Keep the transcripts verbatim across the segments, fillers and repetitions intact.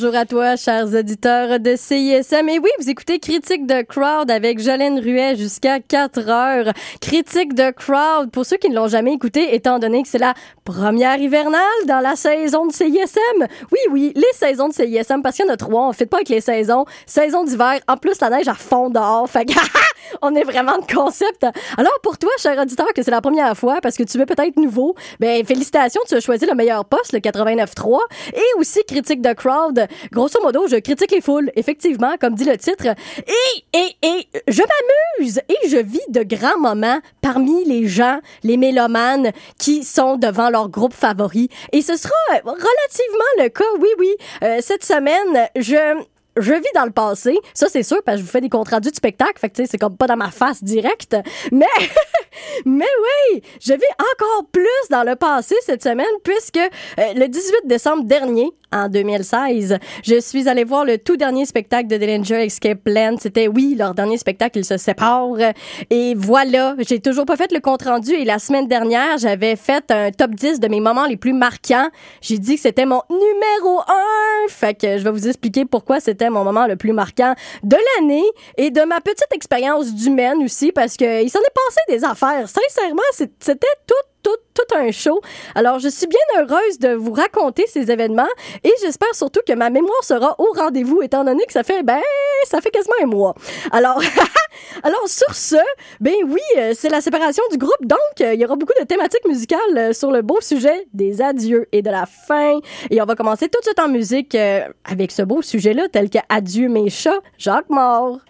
bonjour à toi, chers auditeurs de C I S M. Et oui, vous écoutez Critique de Crowd avec Jolene Ruet jusqu'à quatre heures. Critique de Crowd, pour ceux qui ne l'ont jamais écouté, étant donné que c'est la première hivernale dans la saison de C I S M. Oui, oui, les saisons de C I S M, parce qu'il y en a trois, on ne fait pas avec les saisons. Saison d'hiver, en plus la neige à fond dehors, fait que on est vraiment de concept. Alors pour toi, cher auditeur, que c'est la première fois, parce que tu veux peut-être nouveau, ben félicitations, tu as choisi le meilleur poste, le quatre-vingt-neuf trois, et aussi Critique de Crowd. Grosso modo, je critique les foules, effectivement, comme dit le titre. Et, et, et, je m'amuse et je vis de grands moments parmi les gens, les mélomanes qui sont devant leur groupe favori. Et ce sera relativement le cas, oui, oui. Euh, cette semaine, je... Je vis dans le passé, ça c'est sûr, parce que je vous fais des comptes rendus de spectacle, fait que tu sais, c'est comme pas dans ma face directe, mais, mais oui, je vis encore plus dans le passé cette semaine, puisque euh, le dix-huit décembre dernier, en deux mille seize, je suis allée voir le tout dernier spectacle de Dillinger Escape Plan. C'était, oui, leur dernier spectacle, ils se séparent. Et voilà, j'ai toujours pas fait le compte-rendu. Et la semaine dernière, j'avais fait un top dix de mes moments les plus marquants. J'ai dit que c'était mon numéro un. Fait que je vais vous expliquer pourquoi c'était mon moment le plus marquant de l'année et de ma petite expérience d'humaine aussi, parce que il s'en est passé des affaires. Sincèrement, c'était tout Tout, tout un show. Alors, je suis bien heureuse de vous raconter ces événements et j'espère surtout que ma mémoire sera au rendez-vous, étant donné que ça fait, ben, ça fait quasiment un mois. Alors, alors sur ce, ben oui, c'est la séparation du groupe, donc il y aura beaucoup de thématiques musicales sur le beau sujet des adieux et de la fin. Et on va commencer tout de suite en musique euh, avec ce beau sujet-là, tel que Adieu mes chats, Jacques Mort.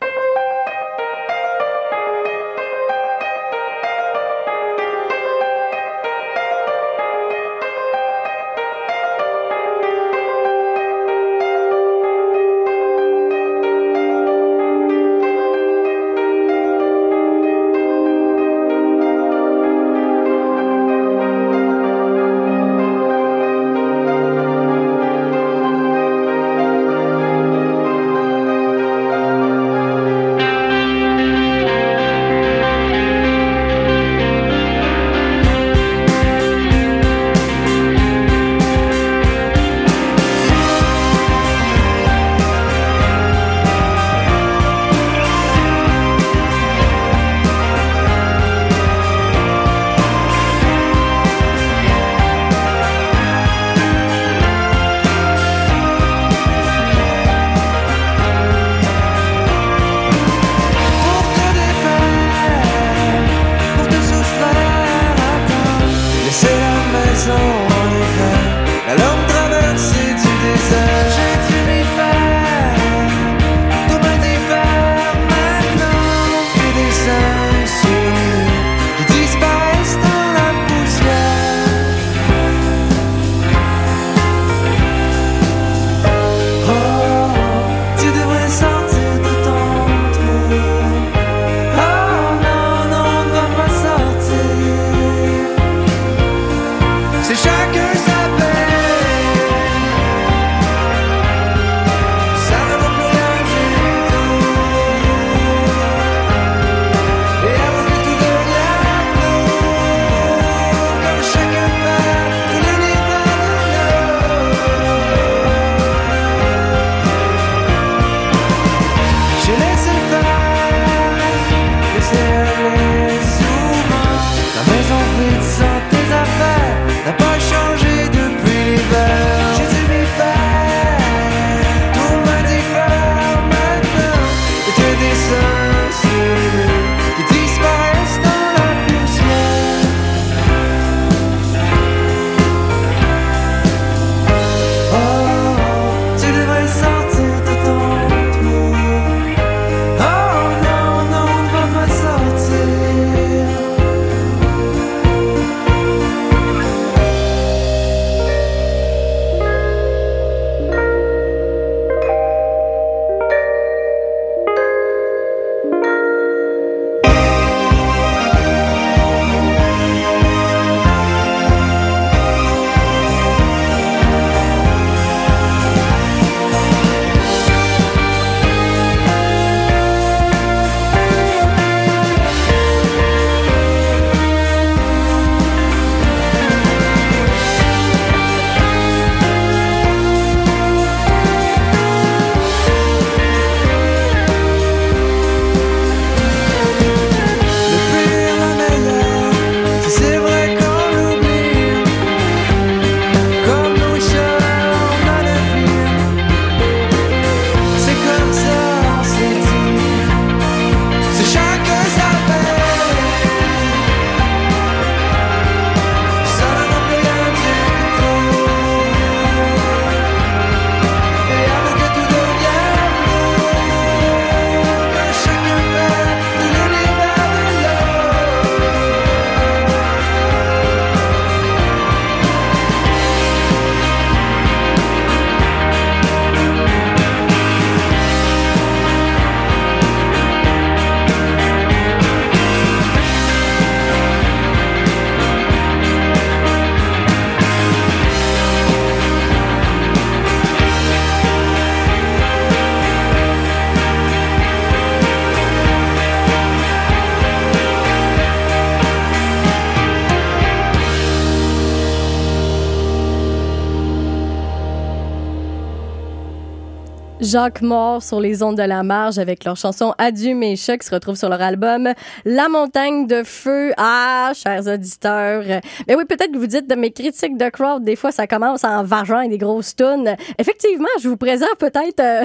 Jacques Mort sur les ondes de la marge avec leur chanson Adieu mes chats qui se retrouve sur leur album La montagne de feu. Ah, chers auditeurs. Mais oui, peut-être que vous dites de mes critiques de crowd, des fois ça commence en vagin et des grosses tunes. Effectivement, je vous présente peut-être euh,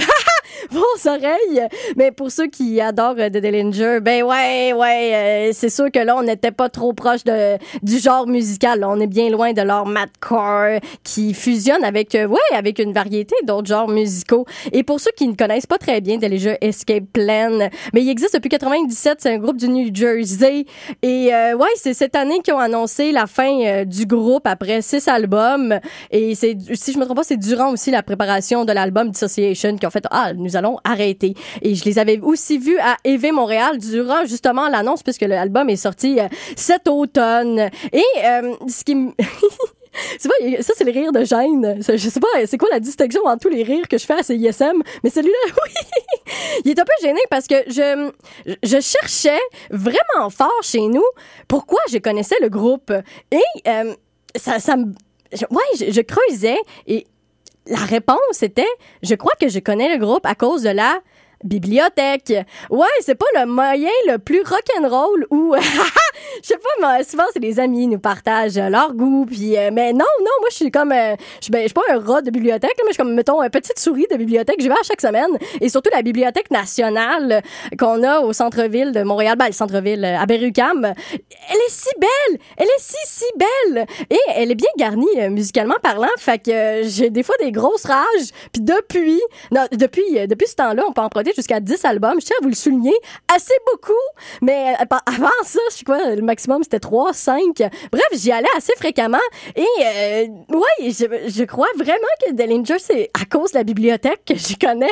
vos oreilles. Mais pour ceux qui adorent euh, The Dillinger, ben ouais, ouais, euh, c'est sûr que là, on n'était pas trop proche de, du genre musical. Là, on est bien loin de leur madcore qui fusionne avec, euh, ouais, avec une variété d'autres genres musicaux. Et pour ceux qui ne connaissent pas très bien Dillinger Escape Plan, mais il existe depuis quatre-vingt-dix-sept, c'est un groupe du New Jersey. Et euh, ouais, c'est cette année qu'ils ont annoncé la fin euh, du groupe après six albums. Et c'est, si je me trompe pas, c'est durant aussi la préparation de l'album Dissociation qu'ils ont fait « Ah, nous allons arrêter ». Et je les avais aussi vus à Éve Montréal durant justement l'annonce puisque l'album est sorti euh, cet automne. Et euh, ce qui me... C'est pas, ça, c'est le rire de gêne. Je sais pas, c'est quoi la distinction entre tous les rires que je fais à C I S M, mais celui-là, oui, il est un peu gêné parce que je, je cherchais vraiment fort chez nous pourquoi je connaissais le groupe. Et euh, ça, ça me... Je, ouais, je, je creusais et la réponse était, je crois que je connais le groupe à cause de la bibliothèque. Ouais, c'est pas le moyen le plus rock'n'roll où, je sais pas, mais souvent c'est les amis nous partagent leur goût, puis euh, mais non, non, moi je suis comme, euh, je ben, je suis pas un rat de bibliothèque, là, mais je suis comme, mettons, une petite souris de bibliothèque, je vais à chaque semaine, et surtout la bibliothèque nationale qu'on a au centre-ville de Montréal, ben le centre-ville à Berry-UQAM, elle est si belle, elle est si, si belle, et elle est bien garnie euh, musicalement parlant, fait que euh, j'ai des fois des grosses rages, puis depuis, non, depuis, euh, depuis ce temps-là, on peut emprunter jusqu'à dix albums. Je tiens à vous le souligner. Assez beaucoup. Mais euh, avant ça, je sais quoi, le maximum, c'était trois, cinq. Bref, j'y allais assez fréquemment. Et, euh, ouais, je, je crois vraiment que Dillinger, c'est à cause de la bibliothèque que j'y connais.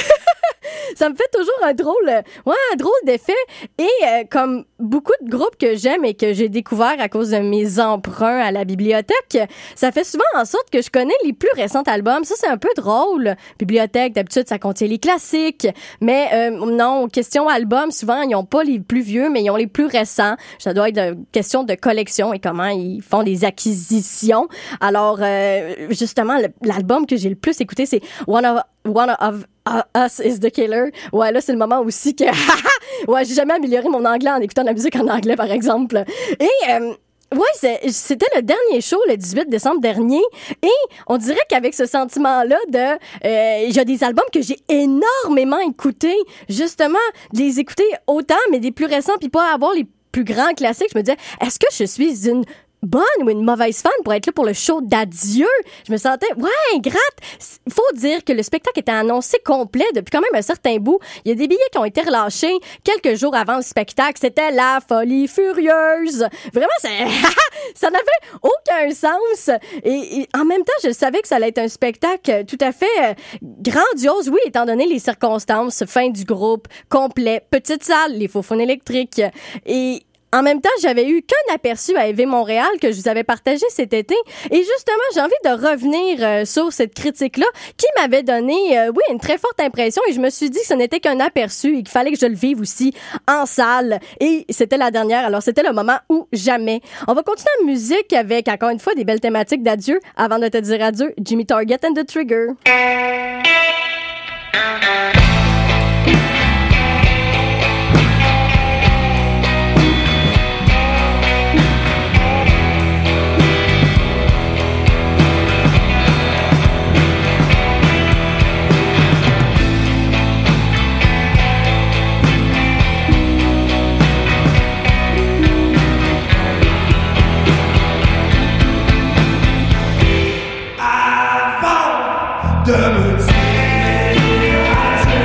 Ça me fait toujours un drôle, ouais, un drôle d'effet. Et euh, comme beaucoup de groupes que j'aime et que j'ai découvert à cause de mes emprunts à la bibliothèque, ça fait souvent en sorte que je connais les plus récents albums. Ça, c'est un peu drôle. Bibliothèque, d'habitude, ça contient les classiques. Mais euh, non, question album, souvent, ils n'ont pas les plus vieux, mais ils ont les plus récents. Ça doit être une question de collection et comment ils font les acquisitions. Alors, euh, justement, le, l'album que j'ai le plus écouté, c'est One of... One of Uh, Us is the Killer. Ouais, là, c'est le moment aussi que... ouais, j'ai jamais amélioré mon anglais en écoutant de la musique en anglais, par exemple. Et... Euh, ouais, c'est, c'était le dernier show, le dix-huit décembre dernier, et on dirait qu'avec ce sentiment-là de... Euh, il y a des albums que j'ai énormément écoutés, justement, de les écouter autant, mais des plus récents, puis pas avoir les plus grands classiques. Je me disais, est-ce que je suis une bonne ou une mauvaise fan pour être là pour le show d'adieu? Je me sentais, ouais, gratte. Il faut dire que le spectacle était annoncé complet depuis quand même un certain bout. Il y a des billets qui ont été relâchés quelques jours avant le spectacle. C'était la folie furieuse. Vraiment, ça, ça n'avait aucun sens. Et, et en même temps, je savais que ça allait être un spectacle tout à fait grandiose, oui, étant donné les circonstances, fin du groupe, complet, petite salle, les faux-phones électriques. Et en même temps, j'avais eu qu'un aperçu à Éve Montréal que je vous avais partagé cet été. Et justement, j'ai envie de revenir euh, sur cette critique-là qui m'avait donné, euh, oui, une très forte impression. Et je me suis dit que ce n'était qu'un aperçu et qu'il fallait que je le vive aussi en salle. Et c'était la dernière. Alors, c'était le moment ou jamais. On va continuer en musique avec, encore une fois, des belles thématiques d'adieu. Avant de te dire adieu, Jimmy Target and the Trigger. De me dire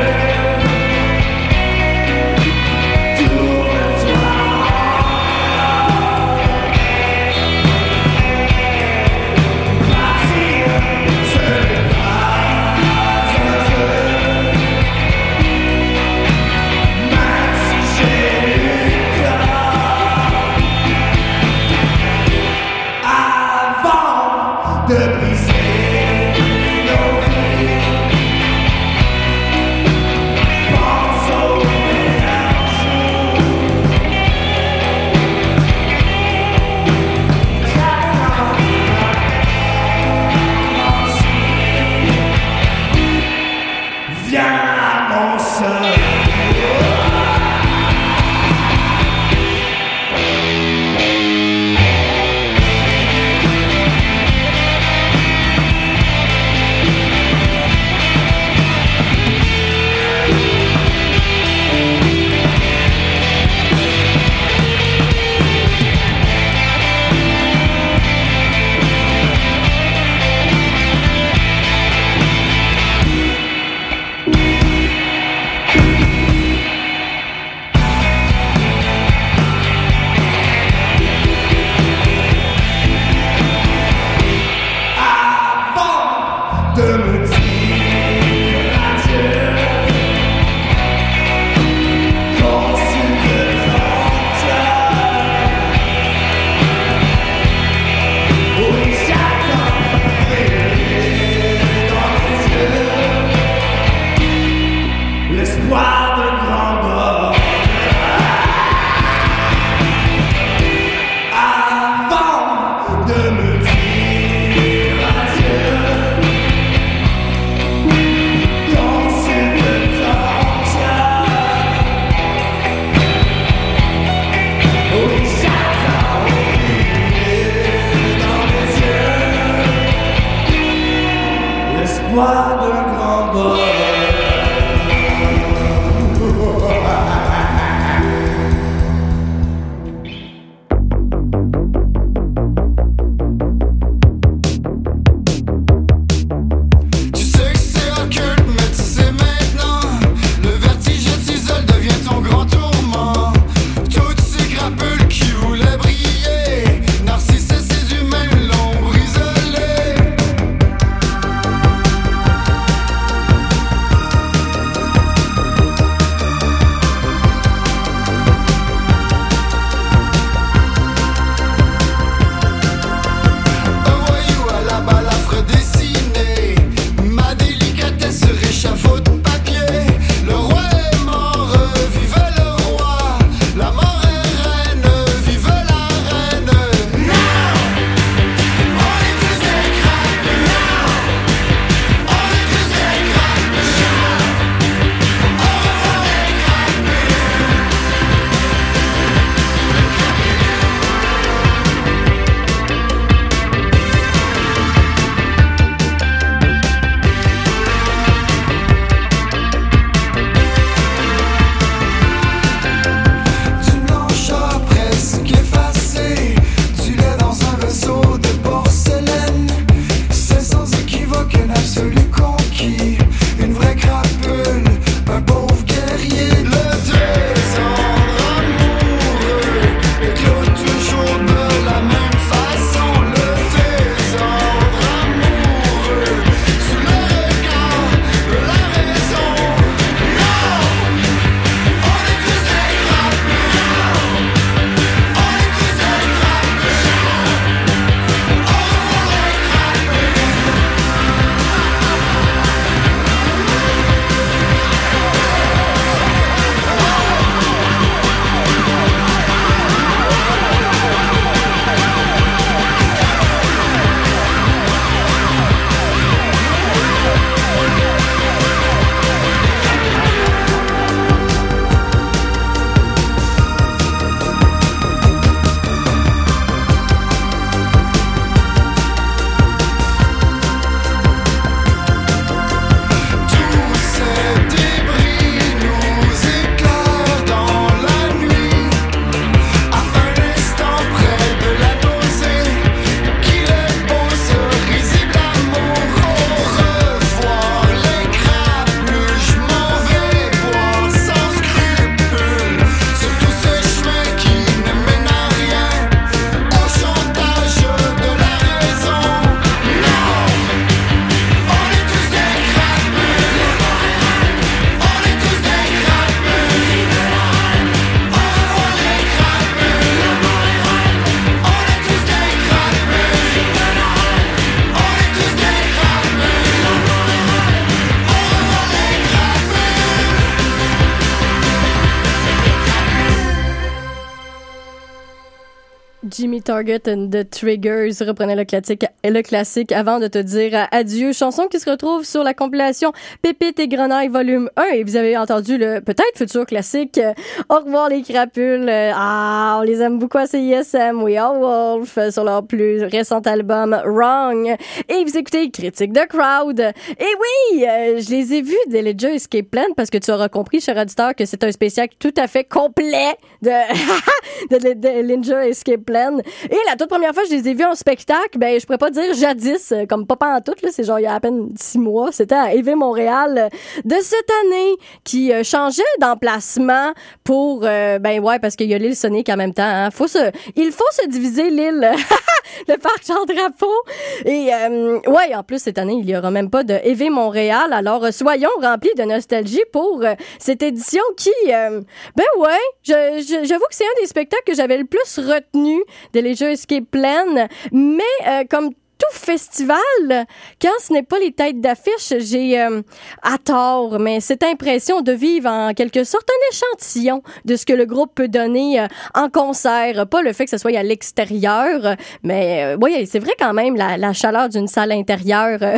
Jimmy Target and the Triggers reprenait le classique, le classique avant de te dire adieu. Chanson qui se retrouve sur la compilation Pépites et Grenailles volume un. Et vous avez entendu le peut-être futur classique Au revoir les crapules. Ah, on les aime beaucoup à C I S M. We Are Wolf sur leur plus récent album Wrong. Et vous écoutez Critique de Crowd. Et oui, euh, je les ai vus Dillinger Escape Plan parce que tu auras compris, cher auditeur, que c'est un spécial tout à fait complet de, de, de, de Dillinger Escape Plan. Et la toute première fois que je les ai vus en spectacle, ben je pourrais pas dire jadis, comme pas en tout, là, c'est genre il y a à peine six mois. C'était à Éve Montréal de cette année qui euh, changeait d'emplacement pour euh, ben ouais parce qu'il y a l'île Sonic en même temps. Hein. Faut se, il faut se diviser l'île, le parc Jean Drapeau. Et euh, ouais, en plus cette année il y aura même pas de Éve Montréal. Alors euh, soyons remplis de nostalgie pour euh, cette édition qui, euh, ben ouais, je, je, j'avoue que c'est un des spectacles que j'avais le plus retenu de Dillinger Escape Plan, mais euh, comme tout festival, quand ce n'est pas les têtes d'affiche, j'ai euh, à tort, mais cette impression de vivre en quelque sorte un échantillon de ce que le groupe peut donner euh, en concert. Pas le fait que ce soit à l'extérieur, mais euh, oui, c'est vrai quand même, la, la chaleur d'une salle intérieure. Euh,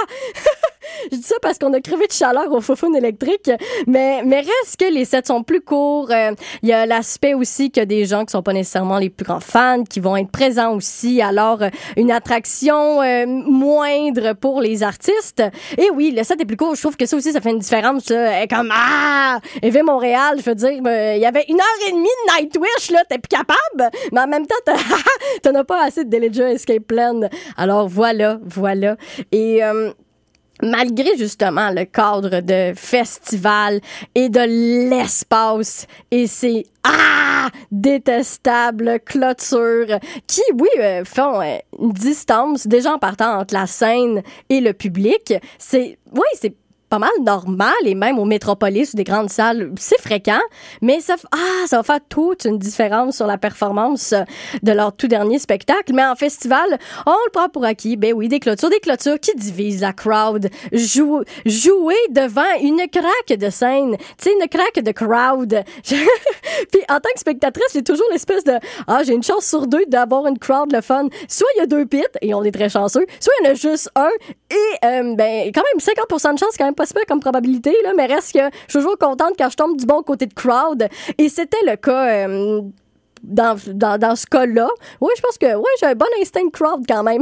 Je dis ça parce qu'on a crevé de chaleur au Foufoune électrique, mais, mais reste que les sets sont plus courts. Il euh, y a l'aspect aussi que des gens qui sont pas nécessairement les plus grands fans qui vont être présents aussi. Alors, euh, une attraction euh, moindre pour les artistes. Et oui, le set est plus court. Je trouve que ça aussi, ça fait une différence. Là. Et comme, ah! Éve Montréal, je veux dire, il euh, y avait une heure et demie de Nightwish, là, t'es plus capable. Mais en même temps, t'as, t'en as pas assez de Dillinger Escape Plan. Alors, voilà, voilà. Et... Euh, malgré justement le cadre de festival et de l'espace et ces ah détestables clôtures qui, oui, euh, font euh, une distance déjà en partant entre la scène et le public, c'est, oui, c'est pas mal normal et même aux métropolis ou des grandes salles, c'est fréquent, mais ça, ah, ça va faire toute une différence sur la performance de leur tout dernier spectacle. Mais en festival, on le prend pour acquis. Ben oui, des clôtures, des clôtures qui divisent la crowd. Jou- jouer devant une craque de scène, tu sais, une craque de crowd. Puis en tant que spectatrice, j'ai toujours l'espèce de, ah, j'ai une chance sur deux d'avoir une crowd le fun. Soit il y a deux pits, et on est très chanceux, soit il y en a juste un, et euh, ben quand même cinquante pour cent de chance, quand même pas super comme probabilité, là, mais reste que je suis toujours contente quand je tombe du bon côté de crowd. Et c'était le cas euh, dans, dans, dans ce cas-là. Oui, je pense que oui, j'ai un bon instinct de crowd quand même.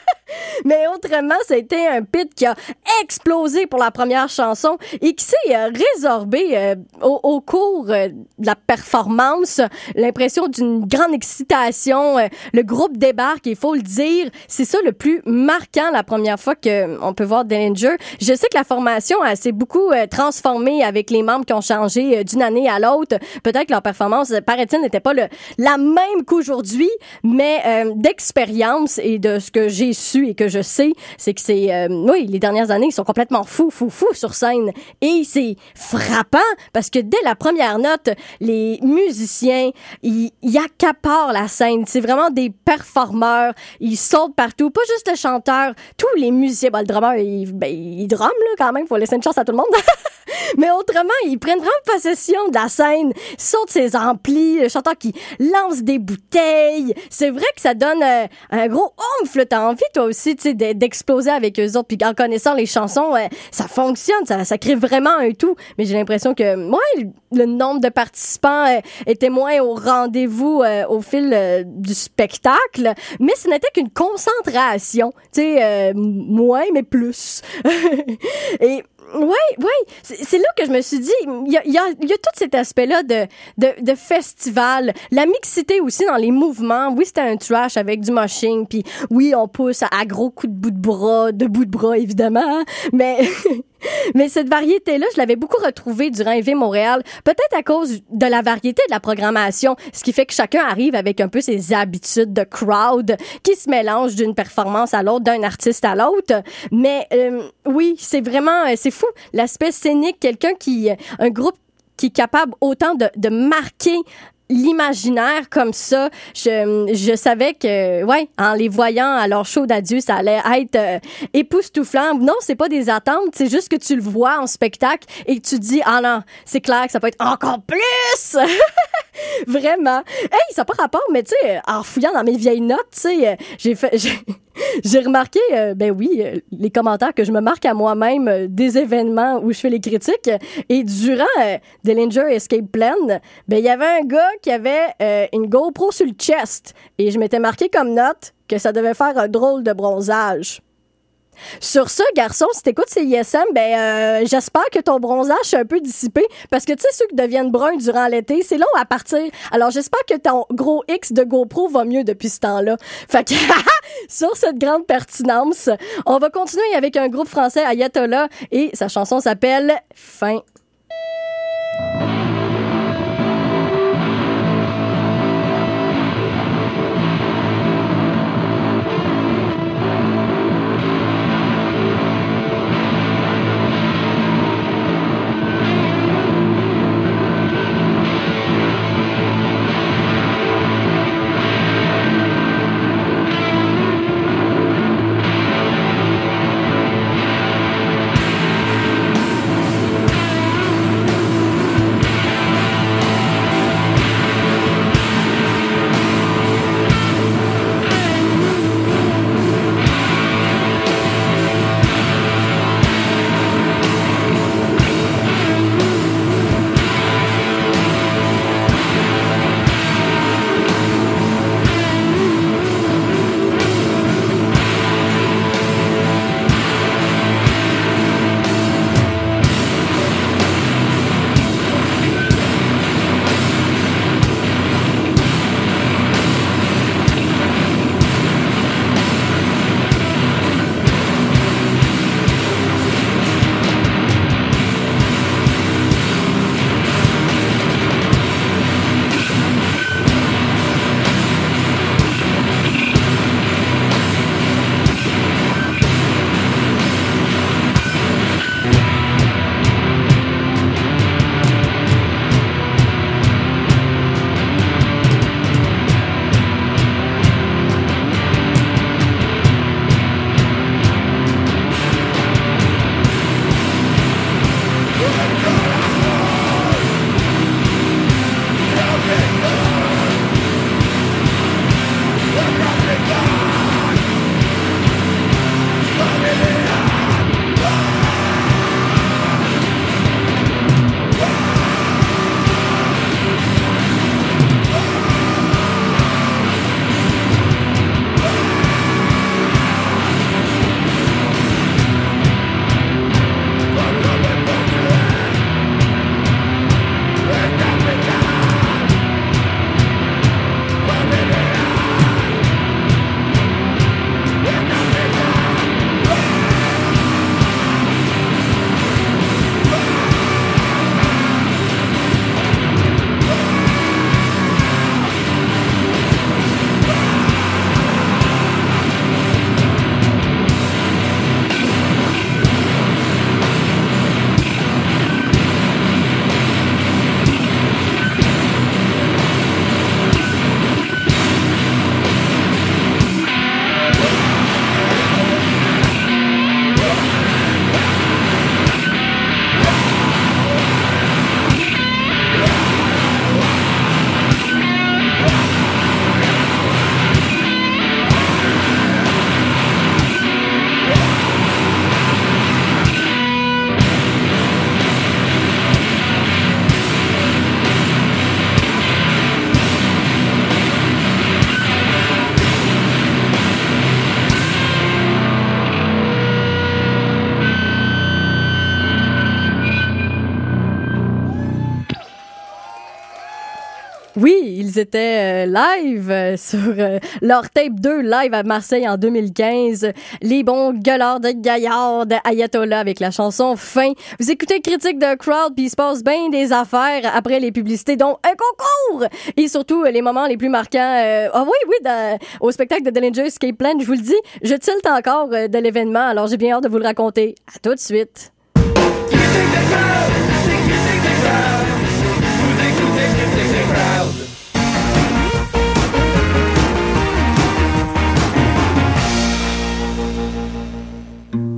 Mais autrement, c'était un pit qui a explosé pour la première chanson et qui s'est euh, résorbé euh, au, au cours euh, de la performance. L'impression d'une grande excitation. Euh, le groupe débarque, il faut le dire. C'est ça le plus marquant la première fois qu'on peut voir Dillinger. Je sais que la formation elle, s'est beaucoup euh, transformée avec les membres qui ont changé euh, d'une année à l'autre. Peut-être que leur performance, paraît-il, n'était pas le, la même qu'aujourd'hui, mais euh, d'expérience et de ce que j'ai su et que je sais, c'est que c'est... Euh, oui, les dernières années, ils sont complètement fous, fous, fous sur scène. Et c'est frappant parce que dès la première note, les musiciens, ils, ils accaparent la scène. C'est vraiment des performeurs. Ils sautent partout. Pas juste le chanteur, tous les musiciens. Bon, le drummer, il, ben, il drumme, là, quand même. Faut laisser une chance à tout le monde. Mais autrement, ils prennent vraiment possession de la scène. Ils sautent ses amplis. Le chanteur qui lance des bouteilles. C'est vrai que ça donne euh, un gros oomph. T'as envie, toi aussi, tu sais, d'exploser avec eux autres. Puis en connaissant les chansons, euh, ça fonctionne. Ça, ça crée vraiment un tout. Mais j'ai l'impression que, moi, le, le nombre de participants euh, était moins au rendez-vous euh, au fil euh, du spectacle. Mais ce n'était qu'une concentration. Tu sais, euh, moins, mais plus. Et... Oui, oui. C'est, c'est là que je me suis dit, il y a, il y a, il y a tout cet aspect-là de, de, de festival. La mixité aussi dans les mouvements. Oui, c'était un trash avec du moshing. Puis oui, on pousse à gros coups de bout de bras, de bout de bras, évidemment. Mais... Mais cette variété-là, je l'avais beaucoup retrouvée durant Éve Montréal, peut-être à cause de la variété de la programmation, ce qui fait que chacun arrive avec un peu ses habitudes de crowd qui se mélangent d'une performance à l'autre, d'un artiste à l'autre. Mais euh, oui, c'est vraiment, c'est fou, l'aspect scénique, quelqu'un qui, un groupe qui est capable autant de, de marquer l'imaginaire comme ça. Je, je savais que, ouais, en les voyant à leur show d'adieu, ça allait être euh, époustouflant. Non, c'est pas des attentes, c'est juste que tu le vois en spectacle et que tu te dis, ah non, c'est clair que ça peut être encore plus! Vraiment. Hey, ça n'a pas rapport, mais tu sais, en fouillant dans mes vieilles notes, tu sais, j'ai fait... J'ai... J'ai remarqué, euh, ben oui, euh, les commentaires que je me marque à moi-même euh, des événements où je fais les critiques. Et durant euh, Dillinger Escape Plan, ben il y avait un gars qui avait euh, une GoPro sur le chest. Et je m'étais marqué comme note que ça devait faire un drôle de bronzage. Sur ça, garçon, si t'écoutes C I S M, ben euh, j'espère que ton bronzage est un peu dissipé, parce que tu sais, ceux qui deviennent bruns durant l'été, c'est long à partir. Alors j'espère que ton gros X de GoPro va mieux depuis ce temps-là. Fait que sur cette grande pertinence, on va continuer avec un groupe français, Ayatollah, et sa chanson s'appelle « Fin ». Oui, ils étaient euh, live euh, sur euh, leur tape deux live à Marseille en deux mille quinze. Les bons gueulards de Gaillard de Ayatollah avec la chanson Fin. Vous écoutez Critique de Crowd, puis il se passe bien des affaires après les publicités, dont un concours! Et surtout, les moments les plus marquants. Euh, ah oui, oui, dans, au spectacle de Dillinger Escape Plan, je vous le dis, je tilte encore euh, de l'événement, alors j'ai bien hâte de vous le raconter. À tout de suite. Critique de Crowd! C'est Critique de Crowd! Vous écoutez Critique de Crowd!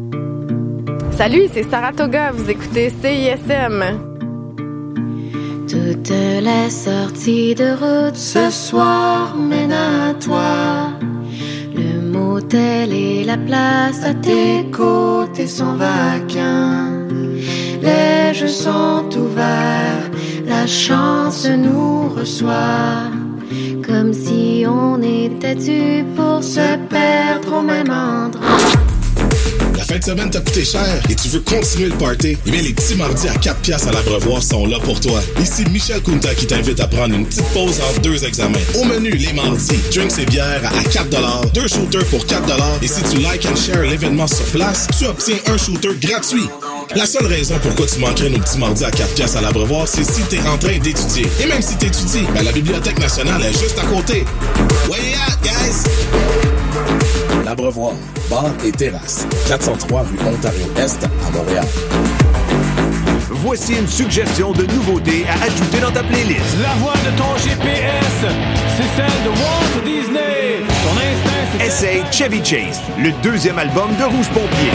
Salut, c'est Saratoga, vous écoutez C I S M. Toutes les sorties de route ce soir mènent à toi. Le motel et la place à tes côtés sont vacants. Les jeux sont ouverts, la chance nous reçoit. Comme si on était dû pour se perdre au même endroit. La fin de semaine t'a coûté cher et tu veux continuer le party? Eh bien, les petits mardis à quatre piastres à l'Abreuvoir sont là pour toi. Ici Michel Kunta qui t'invite à prendre une petite pause entre deux examens. Au menu, les mardis, drinks et bières à quatre dollars, deux shooters pour quatre dollars et si tu like and share l'événement sur place, tu obtiens un shooter gratuit. La seule raison pourquoi tu manquerais nos petits mardis à quatre piastres à l'Abreuvoir, c'est si t'es en train d'étudier. Et même si t'étudies, ben la Bibliothèque nationale est juste à côté. Where you at, guys? L'Abreuvoir, bar et terrasse. quatre cent trois rue Ontario-Est à Montréal. Voici une suggestion de nouveauté à ajouter dans ta playlist. La voix de ton G P S, c'est celle de Walt Disney. Ton instinct, c'est... Essaye Chevy Chase, le deuxième album de Rouge Pompier.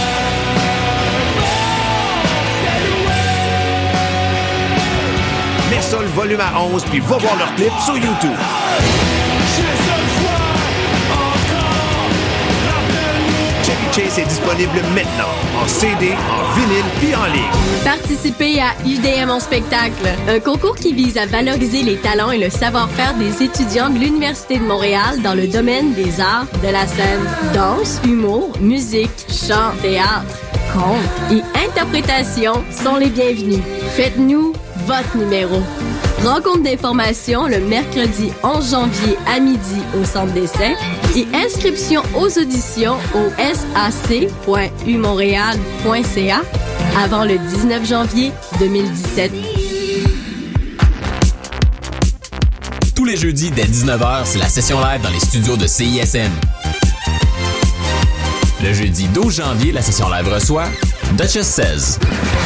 Mets ça le volume à onze puis va voir leur clip sur YouTube. Chevy Chase est disponible maintenant, en C D, en vinyle puis en ligne. Participez à U D M en spectacle, un concours qui vise à valoriser les talents et le savoir-faire des étudiants de l'Université de Montréal dans le domaine des arts de la scène. Danse, humour, musique, chant, théâtre, conte et interprétation sont les bienvenus. Faites-nous votre numéro. Rencontre d'information le mercredi onze janvier à midi au Centre d'essai et inscription aux auditions au s a c point u montréal point c a avant le dix-neuf janvier deux mille dix-sept. Tous les jeudis dès dix-neuf heures, c'est la session live dans les studios de C I S M. Le jeudi douze janvier, la session live reçoit Duchess Says.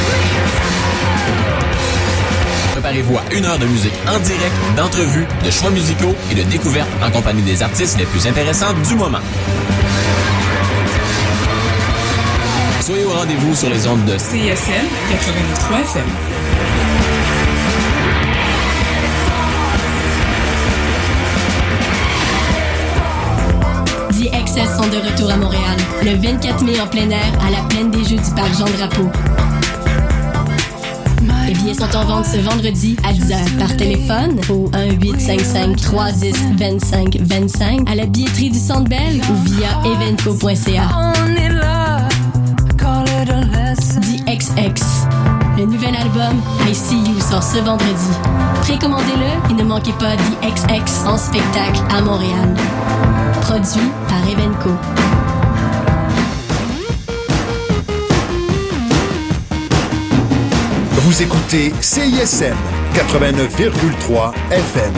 Préparez-vous à une heure de musique en direct, d'entrevues, de choix musicaux et de découvertes en compagnie des artistes les plus intéressants du moment. Soyez au rendez-vous sur les ondes de C I S M quatre-vingt-neuf point trois F M. The Excess sont de retour à Montréal. Le vingt-quatre mai en plein air à la plaine des Jeux du Parc Jean-Drapeau. Les billets sont en vente ce vendredi à dix heures par téléphone au un huit cinq cinq trois un zéro deux cinq deux cinq, à la billetterie du Centre Bell ou via evenco point c a. The X X. Le nouvel album I See You sort ce vendredi. Précommandez-le et ne manquez pas The X X en spectacle à Montréal. Produit par Evenco. Vous écoutez C I S M quatre-vingt-neuf virgule trois F M.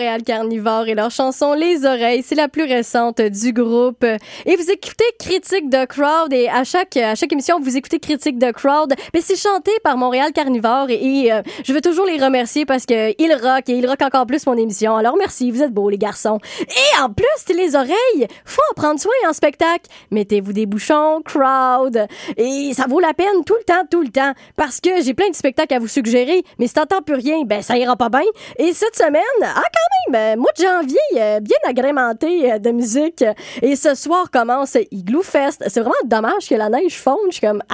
Montréal Carnivore et leur chanson Les Oreilles. C'est la plus récente du groupe. Et vous écoutez Critique de Crowd et à chaque, à chaque émission, vous écoutez Critique de Crowd. Mais c'est chanté par Montréal Carnivore et, et euh, je veux toujours les remercier parce que ils rock et ils rock encore plus mon émission. Alors merci, vous êtes beaux les garçons. Et en plus, c'est Les Oreilles. Faut en prendre soin en spectacle. Mettez-vous des bouchons, Crowd. Et ça vaut la peine tout le temps, tout le temps. Parce que j'ai plein de spectacles à vous suggérer. Mais si t'entends plus rien, ben ça ira pas bien. Et cette semaine, ah quand même, mois de janvier, euh, bien agrémenté euh, de musique. Et ce soir commence Igloo Fest. C'est vraiment dommage que la neige fonde. Je suis comme,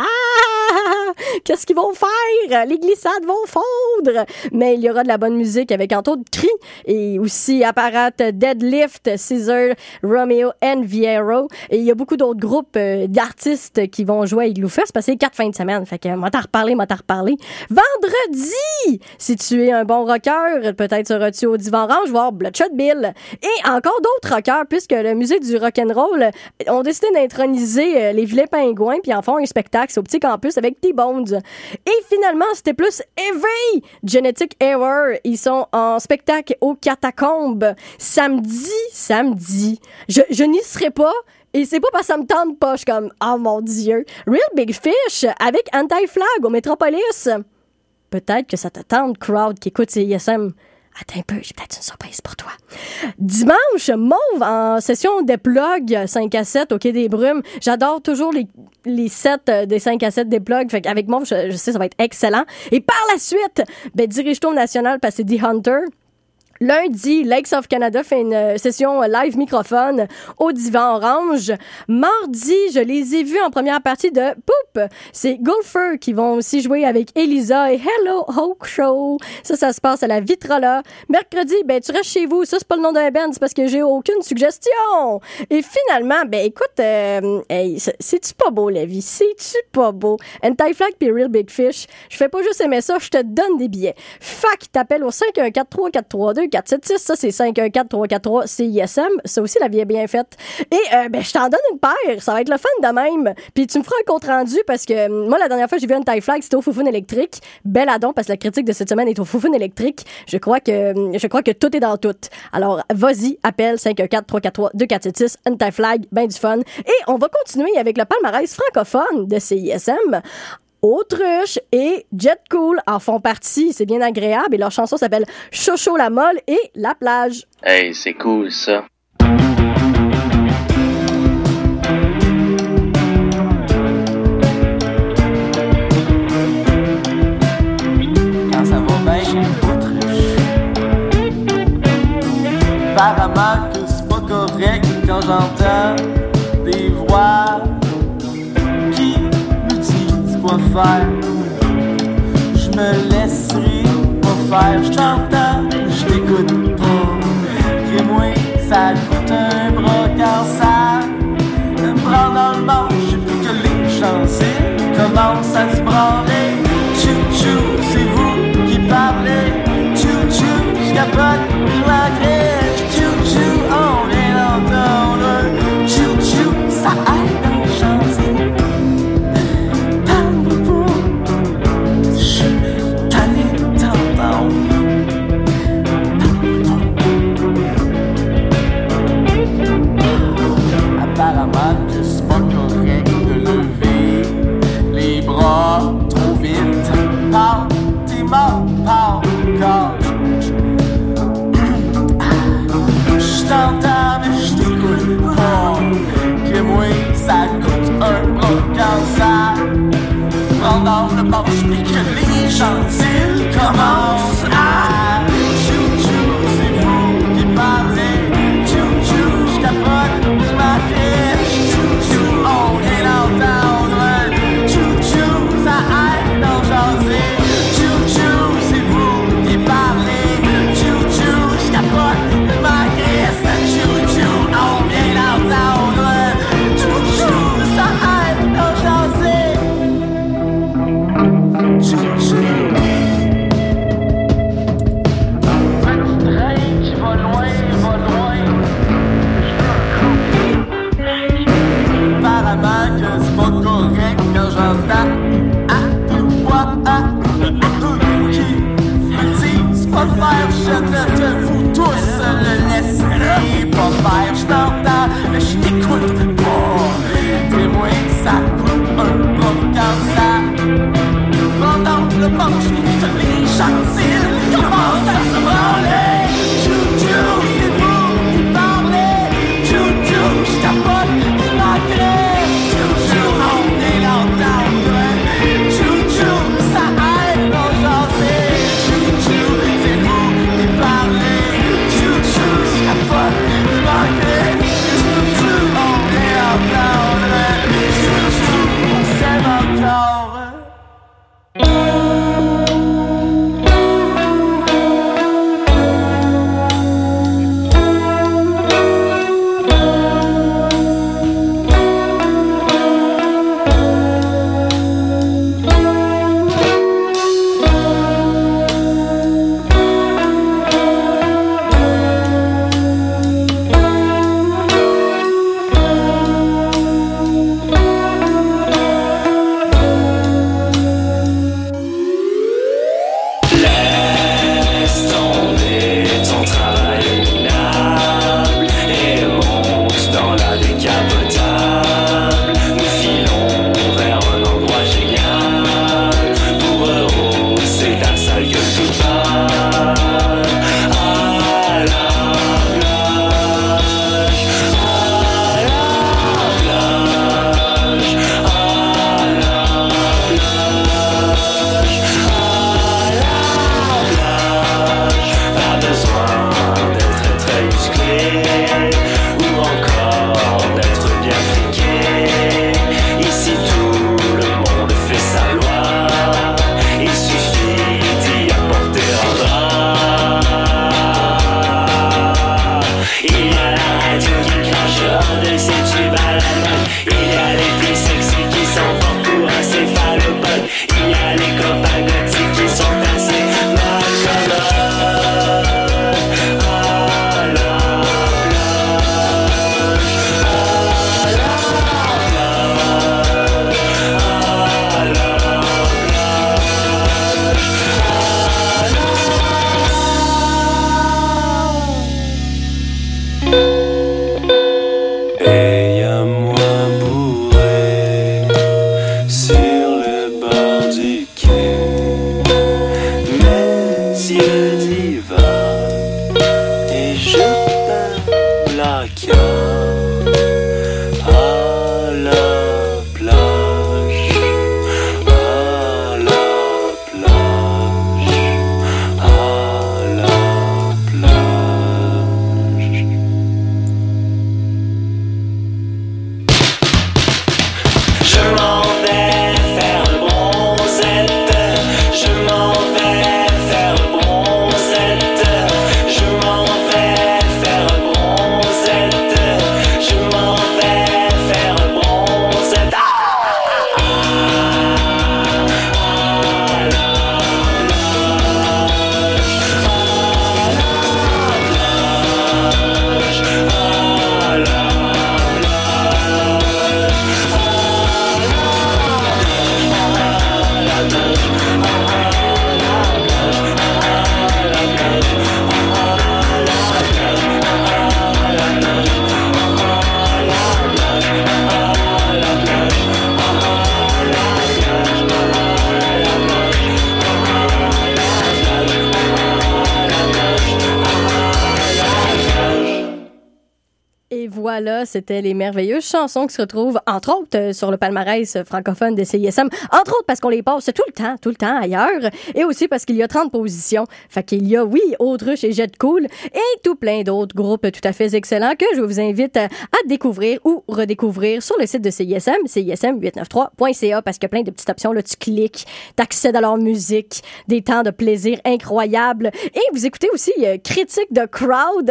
ah, qu'est-ce qu'ils vont faire? Les glissades vont fondre. Mais il y aura de la bonne musique avec entre autres Cri et aussi Apparat, Deadlift, Caesar, Romeo and Viero. Et il y a beaucoup d'autres groupes euh, d'artistes qui vont jouer à Igloo Fest parce que c'est quatre fins de semaine. Fait que, moi t'en reparler, moi t'en reparler. Vendredi! Si tu es un bon rocker, peut-être seras-tu au Divan Orange voir Bloodshot Bill. Et encore d'autres rockers, puisque le musée du rock'n'roll ont décidé d'introniser les vilains pingouins, puis en font un spectacle au petit campus avec T-Bones. Et finalement, c'était plus Heavy! Genetic Error. Ils sont en spectacle aux Catacombes samedi, samedi. Je, je n'y serai pas. Et c'est pas parce que ça me tente pas. Je suis comme, oh mon Dieu. Real Big Fish avec Anti-Flag au Metropolis. Peut-être que ça te tente, Crowd, qui écoute C I S M. Attends un peu, j'ai peut-être une surprise pour toi. Dimanche, Mauve en session des plugs cinq à sept au Quai des Brumes. J'adore toujours les, les sets des cinq à sept des plugs. Fait qu'avec Mauve, je, je sais ça va être excellent. Et par la suite, ben, dirige-toi au National parce que c'est The Hunter. Lundi, Lakes of Canada fait une session live microphone au Divan Orange. Mardi, je les ai vus en première partie de Poop. C'est Golfer qui vont aussi jouer avec Elisa et Hello Hawk Show. Ça, ça se passe à la Vitrola. Mercredi, ben, tu restes chez vous. Ça, c'est pas le nom d'un band, c'est parce que j'ai aucune suggestion. Et finalement, ben, écoute, euh, hey, c'est-tu pas beau, la vie? C'est-tu pas beau? Anti-Flag pis Real Big Fish. Je fais pas juste aimer ça, je te donne des billets. Fac, t'appelles au cinq un quatre trois quatre trois deux quatre sept six, ça c'est cinq un quatre trois quatre trois C I S M, ça aussi la vie est bien faite. Et euh, ben je t'en donne une paire, ça va être le fun de même. Puis tu me feras un compte rendu parce que euh, moi la dernière fois j'ai vu un Anti-Flag, c'était au Foufoune électrique. Bel adon parce que la critique de cette semaine est au Foufoune électrique. Je crois que euh, je crois que tout est dans tout. Alors vas-y, appelle cinq un quatre trois quatre trois deux quatre sept six, Anti-Flag, ben du fun. Et on va continuer avec le palmarès francophone de C I S M. Autruche et Jet Cool en font partie, c'est bien agréable et leur chanson s'appelle Chocho la molle et La plage. Hey, c'est cool ça. Quand ça va bien, Autruche. Apparemment que c'est pas correct quand j'entends des voix quoi faire. Je me laisserai pas faire. Je t'entends, je t'écoute pas. Crée-moi, ça coûte un bras quand ça me prend dans le manche. J'ai plus que les chanceux commencent à se branler. Chou-chou, c'est vous qui parlez. Chou-chou, je capote la crèche. Chou-chou, on vient d'entendre. Chou-chou, ça aide à chancer. Apparemment que c'est pas correct de lever les bras ça, c'était les merveilleuses chansons qui se retrouvent, entre autres, euh, sur le palmarès francophone de C I S M. Entre autres, parce qu'on les passe tout le temps, tout le temps ailleurs. Et aussi parce qu'il y a trente positions. Fait qu'il y a, oui, Autruche et Jet Cool et tout plein d'autres groupes tout à fait excellents que je vous invite à découvrir ou redécouvrir sur le site de C I S M, C I S M huit cent quatre-vingt-trois point C A, parce qu'il y a plein de petites options. Là, tu cliques, t'accèdes à leur musique, des temps de plaisir incroyables. Et vous écoutez aussi euh, Critique de Crowd,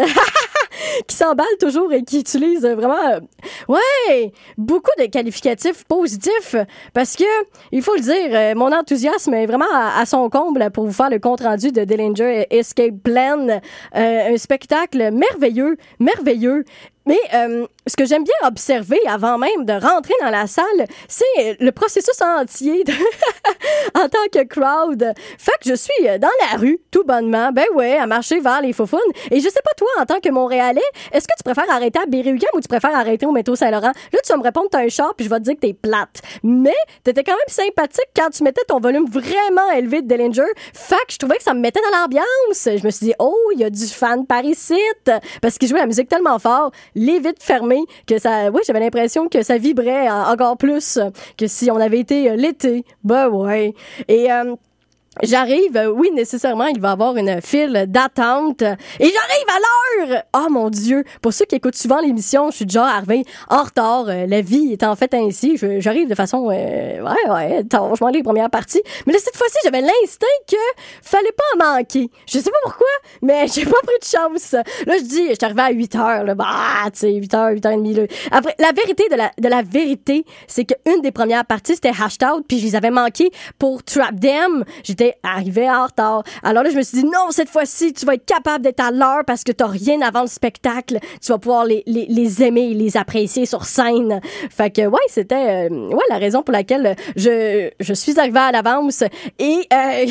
qui s'emballe toujours et qui utilise vraiment, euh, ouais, beaucoup de qualificatifs positifs, parce que, il faut le dire, euh, mon enthousiasme est vraiment à, à son comble pour vous faire le compte-rendu de Dillinger Escape Plan, euh, un spectacle merveilleux, merveilleux. Mais euh, ce que j'aime bien observer avant même de rentrer dans la salle, c'est le processus entier de en tant que crowd. Fait que je suis dans la rue, tout bonnement, ben ouais, à marcher vers les faufounes. Et je sais pas, toi, en tant que Montréalais, est-ce que tu préfères arrêter à Berry-UQAM ou tu préfères arrêter au métro Saint-Laurent? Là, tu vas me répondre, t'as un char, puis je vais te dire que t'es plate. Mais t'étais quand même sympathique quand tu mettais ton volume vraiment élevé de Dillinger. Fait que je trouvais que ça me mettait dans l'ambiance. Je me suis dit, oh, il y a du fan par ici. Parce qu'il jouait la musique tellement fort, les vitres fermées, que ça, oui, j'avais l'impression que ça vibrait encore plus que si on avait été l'été. Ben ouais. Et, euh, J'arrive, euh, oui, nécessairement, il va y avoir une file d'attente. Et j'arrive à l'heure! Oh mon Dieu! Pour ceux qui écoutent souvent l'émission, je suis déjà arrivée en retard. Euh, la vie est en fait ainsi. Je, j'arrive de façon, euh, ouais, ouais, tard, je m'en les premières parties. Mais là, cette fois-ci, j'avais l'instinct que fallait pas en manquer. Je sais pas pourquoi, mais j'ai pas pris de chance. Là, je dis, je suis arrivée à huit heures, là. Bah, tu sais, huit heures, huit heures trente, là. Après, la vérité de la, de la vérité, c'est qu'une des premières parties, c'était Hashed Out, puis je les avais manquées pour Trap Them. J'étais arrivé en retard. Alors là, je me suis dit, non, cette fois-ci, tu vas être capable d'être à l'heure parce que t'as rien avant le spectacle. Tu vas pouvoir les, les, les aimer, les apprécier sur scène. Fait que, ouais, c'était, euh, ouais, la raison pour laquelle je, je suis arrivée à l'avance. Et, euh,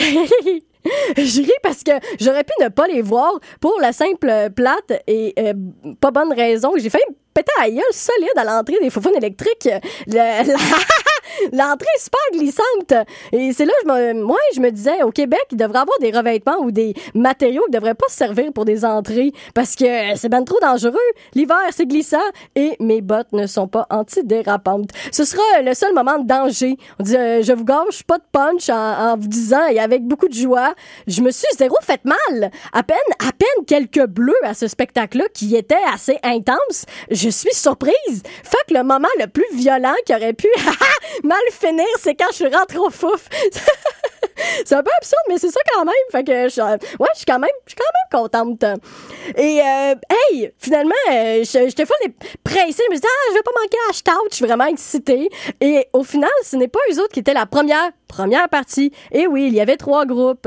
je ris parce que j'aurais pu ne pas les voir pour la simple plate et euh, pas bonne raison. J'ai failli me péter à la gueule solide à l'entrée des faufounes électriques. Le, la, l'entrée est super glissante. Et c'est là que je me, moi, je me disais, au Québec, il devrait avoir des revêtements ou des matériaux qui ne devraient pas se servir pour des entrées parce que c'est ben trop dangereux. L'hiver, c'est glissant et mes bottes ne sont pas antidérapantes. Ce sera le seul moment de danger. On dit, euh, je vous gâche pas de punch en, en vous disant et avec beaucoup de joie. Je me suis zéro fait mal. À peine, à peine quelques bleus à ce spectacle-là qui était assez intense. Je suis surprise. Fait que le moment le plus violent qui aurait pu mal finir, c'est quand je suis rentrée au fouf. C'est un peu absurde, mais c'est ça quand même. Fait que je, ouais, je suis quand même, je suis quand même contente. Et euh, hey, finalement, euh, j'étais full pressée. Je me suis dit, ah, je vais pas manquer à Hashed Out. Je suis vraiment excitée. Et au final, ce n'est pas eux autres qui étaient la première, première partie. Et oui, il y avait trois groupes.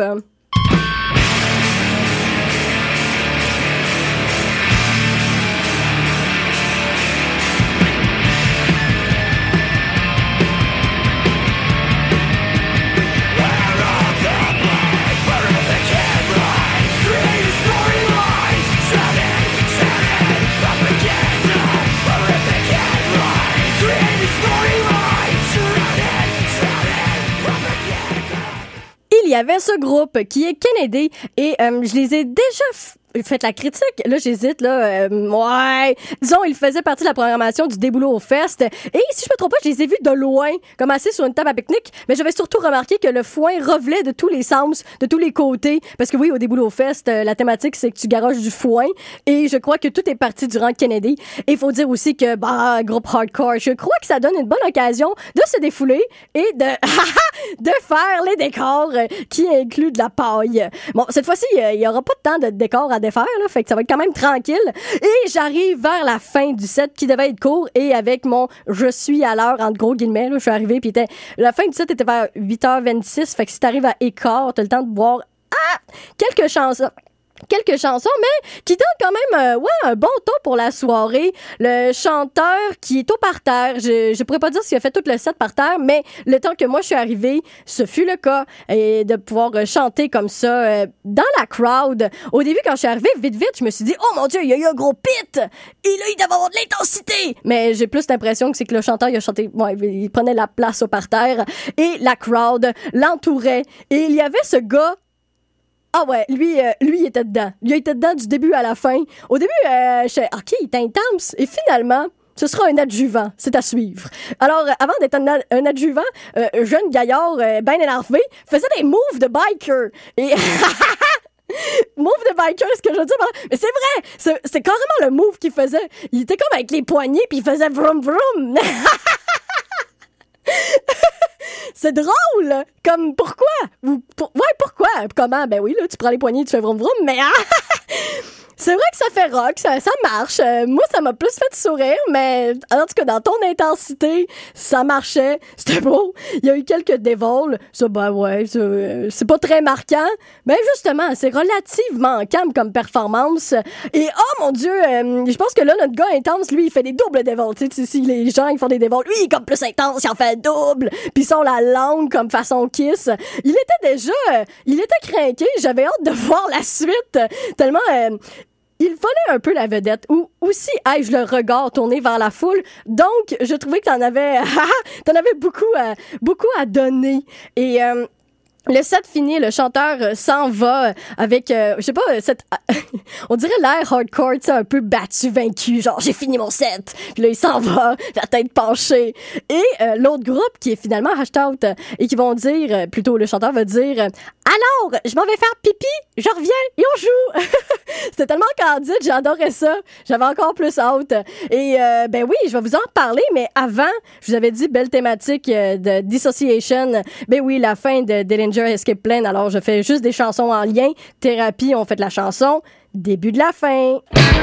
Il y avait ce groupe qui est Kennedy et euh, je les ai déjà f- fait la critique. Là, j'hésite, là. Euh, ouais. Disons, ils faisaient partie de la programmation du Déboulot au Fest. Et si je me trompe pas, je les ai vus de loin, comme assis sur une table à pique-nique. Mais j'avais surtout remarqué que le foin revelait de tous les sens, de tous les côtés. Parce que oui, au Déboulot au Fest, euh, la thématique, c'est que tu garoches du foin. Et je crois que tout est parti durant Kennedy. Et il faut dire aussi que, bah, groupe hardcore, je crois que ça donne une bonne occasion de se défouler et de, de faire les décors euh, qui incluent de la paille. Bon, cette fois-ci, euh, il y aura pas de temps de décor à défaire, là, fait que ça va être quand même tranquille. Et j'arrive vers la fin du set qui devait être court et avec mon « je suis à l'heure » entre gros guillemets, là, je suis arrivée puis était, la fin du set était vers huit heures vingt-six, fait que si t'arrives à écart, t'as le temps de boire ah, quelques chansons. Quelques chansons, mais qui donnent quand même euh, ouais, un bon ton pour la soirée. Le chanteur qui est au parterre, je je pourrais pas dire s'il a fait tout le set par terre, mais le temps que moi je suis arrivée, ce fut le cas. Et de pouvoir euh, chanter comme ça euh, dans la crowd. Au début, quand je suis arrivée, vite, vite, je me suis dit « Oh mon Dieu, il y a eu un gros pit! Et là, il doit avoir de l'intensité! » Mais j'ai plus l'impression que c'est que le chanteur, il a chanté, ouais, il prenait la place au parterre. Et la crowd l'entourait. Et il y avait ce gars. Ah ouais, lui, euh, lui, il était dedans. Il était dedans du début à la fin. Au début, euh, je disais, OK, il est intense. Et finalement, ce sera un adjuvant. C'est à suivre. Alors, euh, avant d'être un, ad- un adjuvant, euh, jeune gaillard euh, bien énervé faisait des moves de biker. Et... move de biker, ce que je veux dire. Mais c'est vrai, c'est, c'est carrément le move qu'il faisait. Il était comme avec les poignets, puis il faisait vroom vroom. C'est drôle. Comme, pourquoi? Pour, ouais, pourquoi? Comment? Ben oui, là, tu prends les poignets, tu fais vroom vroom, mais... C'est vrai que ça fait rock, ça, ça marche. Euh, moi, ça m'a plus fait sourire, mais en tout cas, dans ton intensité, ça marchait. C'était beau. Il y a eu quelques dévols. Ça, ben ouais, c'est, euh, c'est pas très marquant. Mais justement, c'est relativement calme comme performance. Et oh mon Dieu, euh, je pense que là, notre gars intense, lui, il fait des doubles dévols. Tu sais, si les gens, ils font des dévols, lui, il est comme plus intense, il en fait double. Puis ils sont la langue comme façon Kiss. Il était déjà, euh, il était craqué. J'avais hâte de voir la suite. Tellement... Euh, il fallait un peu la vedette, ou aussi ai-je le regard tourné vers la foule. Donc, je trouvais que t'en avais, t'en avais beaucoup à, beaucoup à donner. Et euh, le set fini, le chanteur euh, s'en va avec, euh, je sais pas, cette, on dirait l'air hardcore, tu sais, un peu battu, vaincu, genre j'ai fini mon set. Puis là, il s'en va, la tête penchée. Et euh, l'autre groupe qui est finalement hashed out euh, et qui vont dire, euh, plutôt le chanteur va dire, euh, alors, je m'en vais faire pipi, je reviens et on joue. C'était tellement candide, j'adorais ça. J'avais encore plus hâte. Et euh, ben oui, je vais vous en parler, mais avant, je vous avais dit belle thématique euh, de Dissociation. Ben oui, la fin de Dillinger Escape Plan. Alors, je fais juste des chansons en lien. Thérapie, on fait de la chanson. Début de la fin.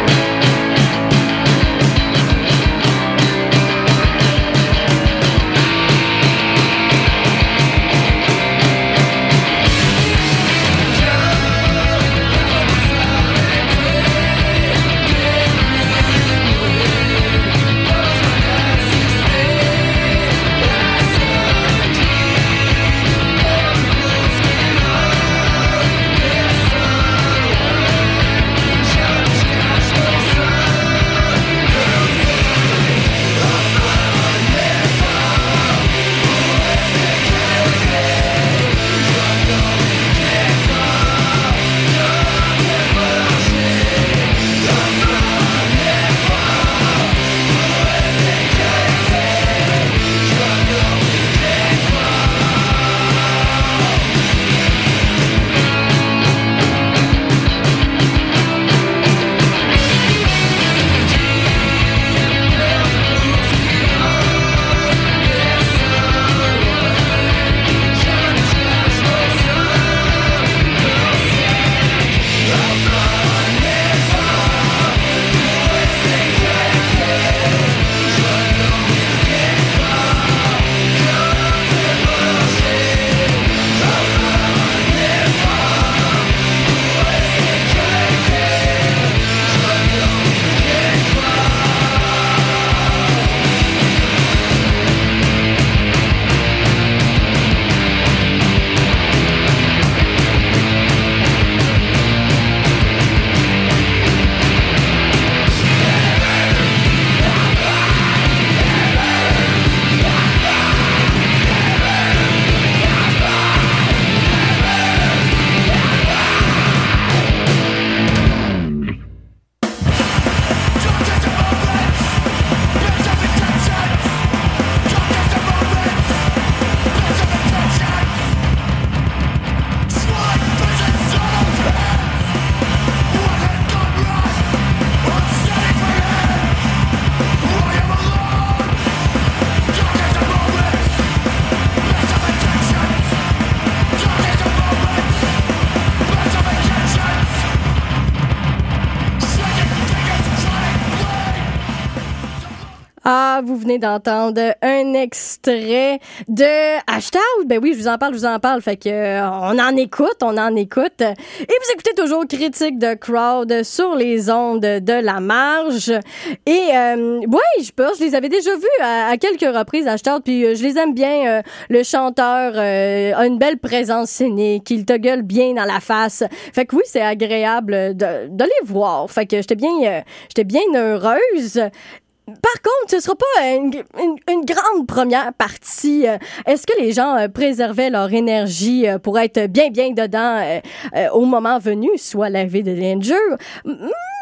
Ah, vous venez d'entendre un extrait de Hashtag. Ben oui, je vous en parle, je vous en parle. Fait que euh, on en écoute, on en écoute. Et vous écoutez toujours Critique de Crowd sur les ondes de la marge. Et euh, ouais, je pense, je les avais déjà vus à, à quelques reprises, Hashtag. Puis euh, je les aime bien. Euh, le chanteur euh, a une belle présence scénique. Il te gueule bien dans la face. Fait que oui, c'est agréable de, de les voir. Fait que j'étais bien, euh, j'étais bien heureuse. Par contre, ce sera pas une, une, une grande première partie. Est-ce que les gens euh, préservaient leur énergie euh, pour être bien, bien dedans euh, euh, au moment venu, soit l'arrivée de Dillinger? Hmm,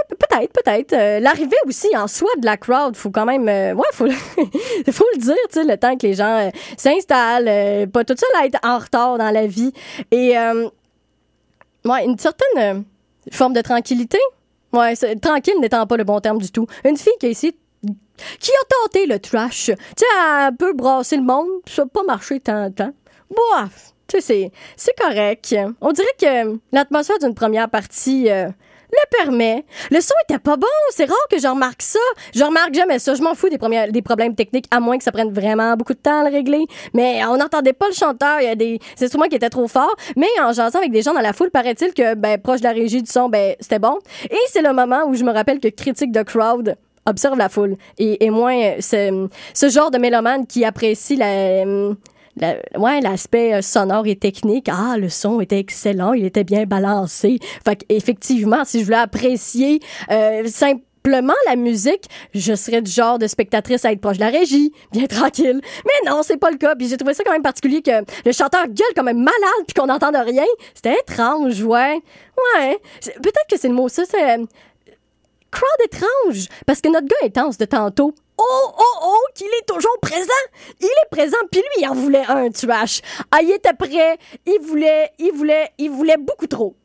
peut-être, peut-être. Euh, l'arrivée aussi en soi de la crowd, faut quand même... Euh, ouais, faut, faut le dire, tu sais, le temps que les gens euh, s'installent, euh, pas tout seul à être en retard dans la vie. Et, euh, ouais, une certaine euh, forme de tranquillité. Ouais, c'est, tranquille n'étant pas le bon terme du tout. Une fille qui a essayé qui a tenté le trash. Tu sais, un peu brasser le monde, ça n'a pas marché tant de temps. Bof, tu sais, c'est, c'est correct. On dirait que l'atmosphère d'une première partie euh, le permet. Le son était pas bon, c'est rare que je remarque ça. Je remarque jamais ça. Je m'en fous des, premières, des problèmes techniques, à moins que ça prenne vraiment beaucoup de temps à le régler. Mais on n'entendait pas le chanteur, il y a des instruments qui étaient trop forts. Mais en jasant avec des gens dans la foule, paraît-il que, ben, proche de la régie du son, ben, c'était bon. Et c'est le moment où je me rappelle que Critique de Crowd observe la foule. Et, et moins ce, ce genre de mélomane qui apprécie la... La, ouais, l'aspect sonore et technique. Ah, le son était excellent, il était bien balancé. Fait qu'effectivement, si je voulais apprécier euh, simplement la musique, je serais du genre de spectatrice à être proche de la régie, bien tranquille. Mais non, c'est pas le cas. Puis j'ai trouvé ça quand même particulier que le chanteur gueule comme un malade puis qu'on n'entende rien. C'était étrange, ouais. Ouais. Peut-être que c'est le mot, ça, c'est... crowd étrange, parce que notre gars intense de tantôt, oh, oh, oh, qu'il est toujours présent. Il est présent, puis lui, il en voulait un trash. Ah, il était prêt, il voulait, il voulait, il voulait beaucoup trop.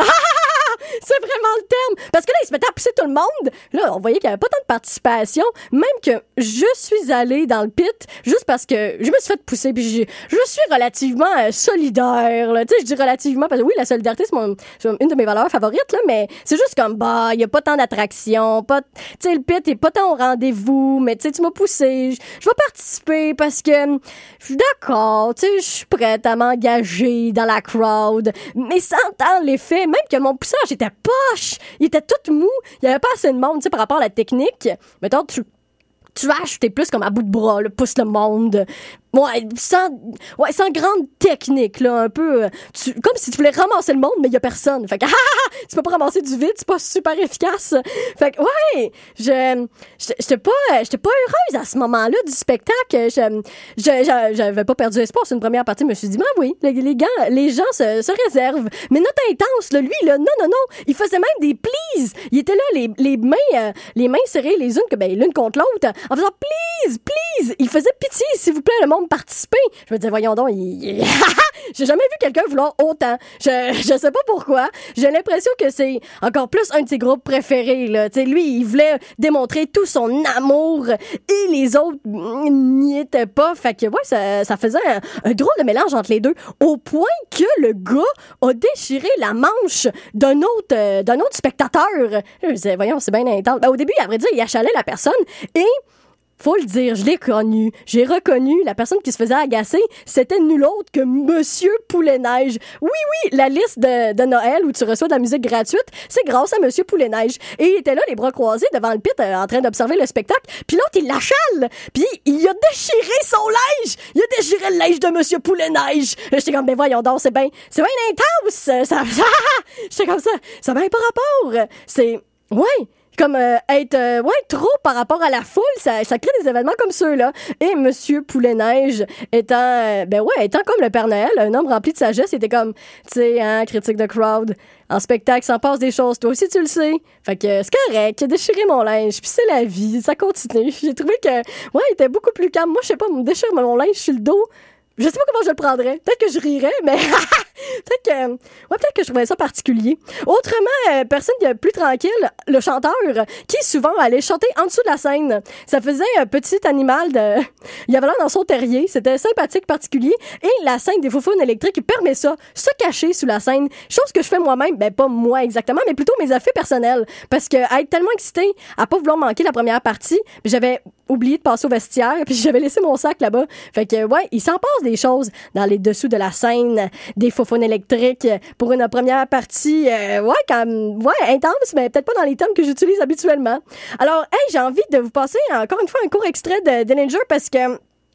C'est vraiment le terme. Parce que là, il se mettait à pousser tout le monde. Là, on voyait qu'il n'y avait pas tant de participation. Même que je suis allée dans le pit juste parce que je me suis fait pousser. Puis je, je suis relativement euh, solidaire. Tu sais, je dis relativement parce que oui, la solidarité, c'est, mon, c'est une de mes valeurs favorites. Là, mais c'est juste comme, bah, il n'y a pas tant d'attractions. Tu sais, le pit n'est pas tant au rendez-vous. Mais tu sais, tu m'as poussé. Je, je vais participer parce que je suis d'accord. Tu sais, je suis prête à m'engager dans la crowd. Mais sans tant l'effet, même que mon poussage était poche, il était tout mou, il n'y avait pas assez de monde, tu sais, par rapport à la technique. Mettons, tu trash, t'es plus comme à bout de bras, là, pousse le monde. Ouais, sans, ouais, sans grande technique, là, un peu. Tu, comme si tu voulais ramasser le monde, mais il y a personne. Fait que, ah, ah, tu peux pas ramasser du vide, c'est pas super efficace. Fait que, ouais, je, j'étais pas, j'étais pas heureuse à ce moment-là du spectacle. Je, je, j'avais pas perdu espoir. C'est une première partie, je me suis dit, ben oui, les, les gars, les gens se, se réservent. Mais notre intense, là, lui, là, non, non, non, il faisait même des please. Il était là, les, les mains, euh, les mains serrées les unes, que, ben, l'une contre l'autre, en faisant please, please. Il faisait pitié, s'il vous plaît, le monde participer. Je me disais, voyons donc, il... j'ai jamais vu quelqu'un vouloir autant. Je, je sais pas pourquoi. J'ai l'impression que c'est encore plus un de ses groupes préférés, là. Tu sais, lui, il voulait démontrer tout son amour et les autres n'y étaient pas. Fait que, ouais, ça, ça faisait un, un drôle de mélange entre les deux. Au point que le gars a déchiré la manche d'un autre, euh, d'un autre spectateur. Je me disais, voyons, c'est bien intense. Ben, au début, à vrai dire, il achalait la personne et faut le dire, je l'ai connu. J'ai reconnu la personne qui se faisait agacer, c'était nul autre que Monsieur Poulet-Neige. Oui, oui, la liste de, de Noël où tu reçois de la musique gratuite, c'est grâce à Monsieur Poulet-Neige. Et il était là, les bras croisés devant le pit, euh, en train d'observer le spectacle. Puis l'autre, il l'achale. Puis il a déchiré son linge. Il a déchiré le linge de Monsieur Poulet-Neige. J'étais comme, ben voyons donc, c'est bien, c'est bien intense. Ça, ça, j'étais comme ça, ça n'a bien pas rapport. C'est, ouais. Comme euh, être euh, ouais trop par rapport à la foule, ça, ça crée des événements comme ceux-là. Et Monsieur Poulet-Neige étant euh, ben ouais étant comme le Père Noël, un homme rempli de sagesse, il était comme tu sais hein, critique de crowd, en spectacle s'en passe des choses, toi aussi tu le sais. Fait que c'est correct, j'ai déchiré mon linge, puis c'est la vie, ça continue. J'ai trouvé que ouais il était beaucoup plus calme. Moi je sais pas, me déchire mon linge sur le dos. Je sais pas comment je le prendrais. Peut-être que je rirais, mais peut-être que, ouais, peut-être que je trouvais ça particulier. Autrement, euh, personne de plus tranquille, le chanteur, qui souvent allait chanter en dessous de la scène. Ça faisait un petit animal de, il y avait là dans son terrier. C'était sympathique, particulier. Et la scène des Foufounes électriques permet ça, se cacher sous la scène. Chose que je fais moi-même, ben pas moi exactement, mais plutôt mes affaires personnelles. Parce que à être tellement excitée, à pas vouloir manquer la première partie, j'avais oublié de passer au vestiaire, puis j'avais laissé mon sac là-bas. Fait que, ouais, il s'en passe des choses dans les dessous de la scène des Foufounes électriques pour une première partie, euh, ouais, quand même, ouais, intense, mais peut-être pas dans les thèmes que j'utilise habituellement. Alors, hey, j'ai envie de vous passer encore une fois un court extrait de Dillinger parce que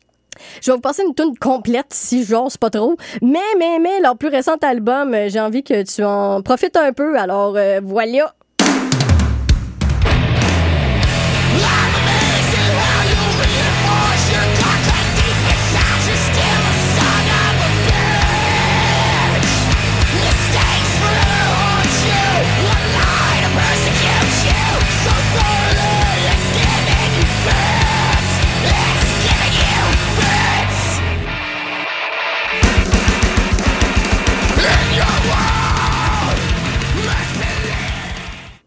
je vais vous passer une tune complète si j'ose pas trop. Mais, mais, mais, leur plus récent album, j'ai envie que tu en profites un peu. Alors, euh, voilà. Mistakes will haunt you. One lie to persecute you.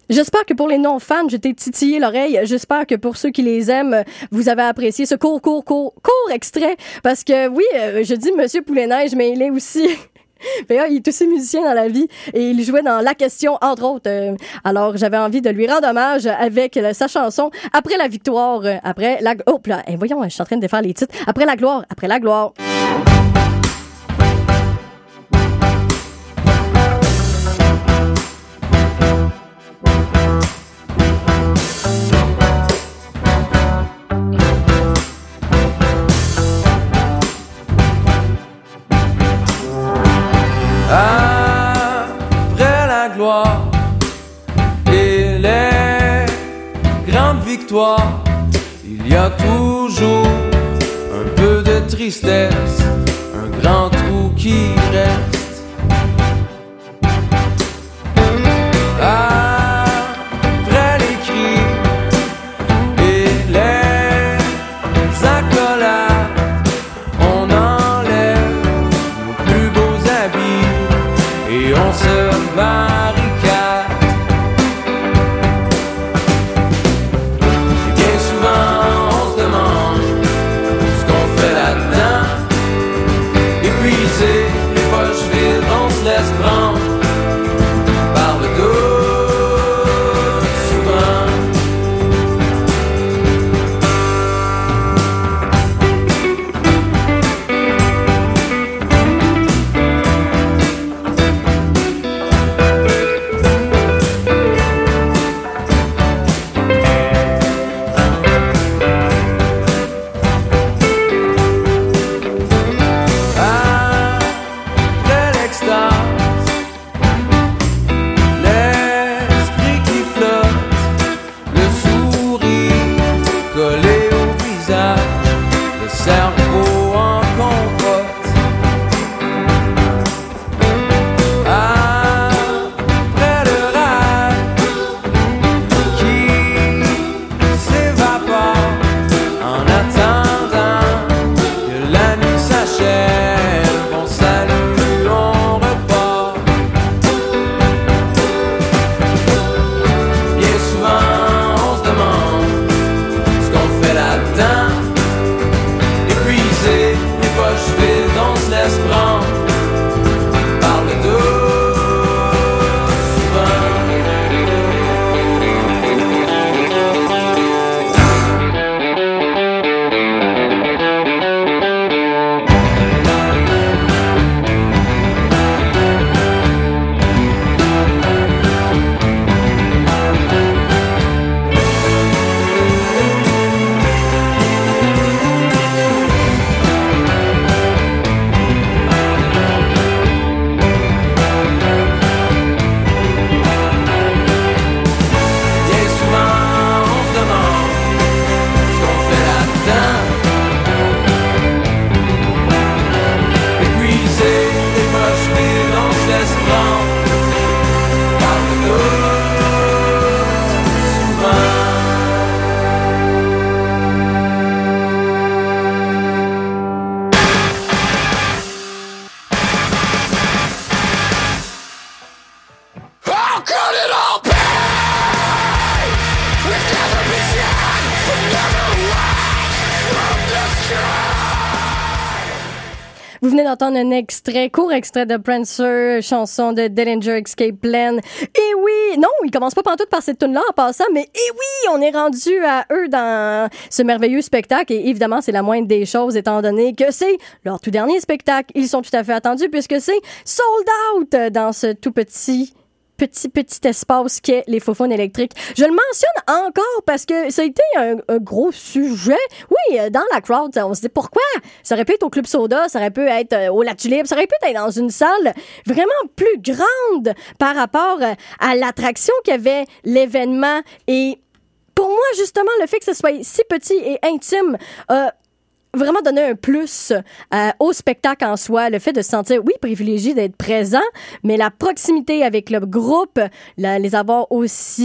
J'espère que pour les non-fans, je t'ai titillé l'oreille. J'espère que pour ceux qui les aiment, vous avez apprécié ce court, court, court, court extrait. Parce que oui, euh, je dis Monsieur Poulet-Neige, mais il est aussi... D'ailleurs, il est aussi musicien dans la vie et il jouait dans La Question, entre autres. Euh, alors, j'avais envie de lui rendre hommage avec euh, sa chanson « Après la victoire, euh, après la... » Oh, là, hey, voyons, je suis en train de défaire les titres. « Après la gloire, après la gloire. » Après la gloire et les grandes victoires, il y a toujours un peu de tristesse, un grand trou qui reste. Après les cris et les accolades, on enlève nos plus beaux habits et on se barricade. Et bien souvent on se demande ce qu'on fait là-dedans. Épuisé, les poches vides, on se laisse prendre par le dos souvent. Après l'extase, l'esprit qui flotte, le sourire collé au visage, le cerveau en compote. Après le rêve qui s'évapore en attendant que la nuit s'achève, on salue, on repart. Bien souvent on se demande ce qu'on fait là-dedans. Épuisé, les poches vides, on se laisse prendre par le dos souvent. Bien souvent on se demande ce qu'on fait là-dedans. Épuisé, les poches vides, on se laisse prendre par le dos souvent. How could it all be? We've never been seen, we've never watched from the sky. Vous venez d'entendre un extrait, court extrait de Prancer, chanson de Dillinger Escape Plan. Et oui, non, il commence pas pantoute par cette tune-là en passant, mais et oui, on est rendu à eux dans ce merveilleux spectacle et évidemment, c'est la moindre des choses étant donné que c'est leur tout dernier spectacle. Ils sont tout à fait attendus puisque c'est sold out dans ce tout petit petit, petit espace qu'est les Faux-Faunes électriques. Je le mentionne encore parce que ça a été un, un gros sujet. Oui, dans la crowd, on se dit pourquoi? Ça aurait pu être au Club Soda, ça aurait pu être au La Tulipe, ça aurait pu être dans une salle vraiment plus grande par rapport à l'attraction qu'avait l'événement. Et pour moi, justement, le fait que ce soit si petit et intime, euh, vraiment donner un plus euh, au spectacle en soi, le fait de se sentir, oui, privilégié d'être présent, mais la proximité avec le groupe, la, les avoir aussi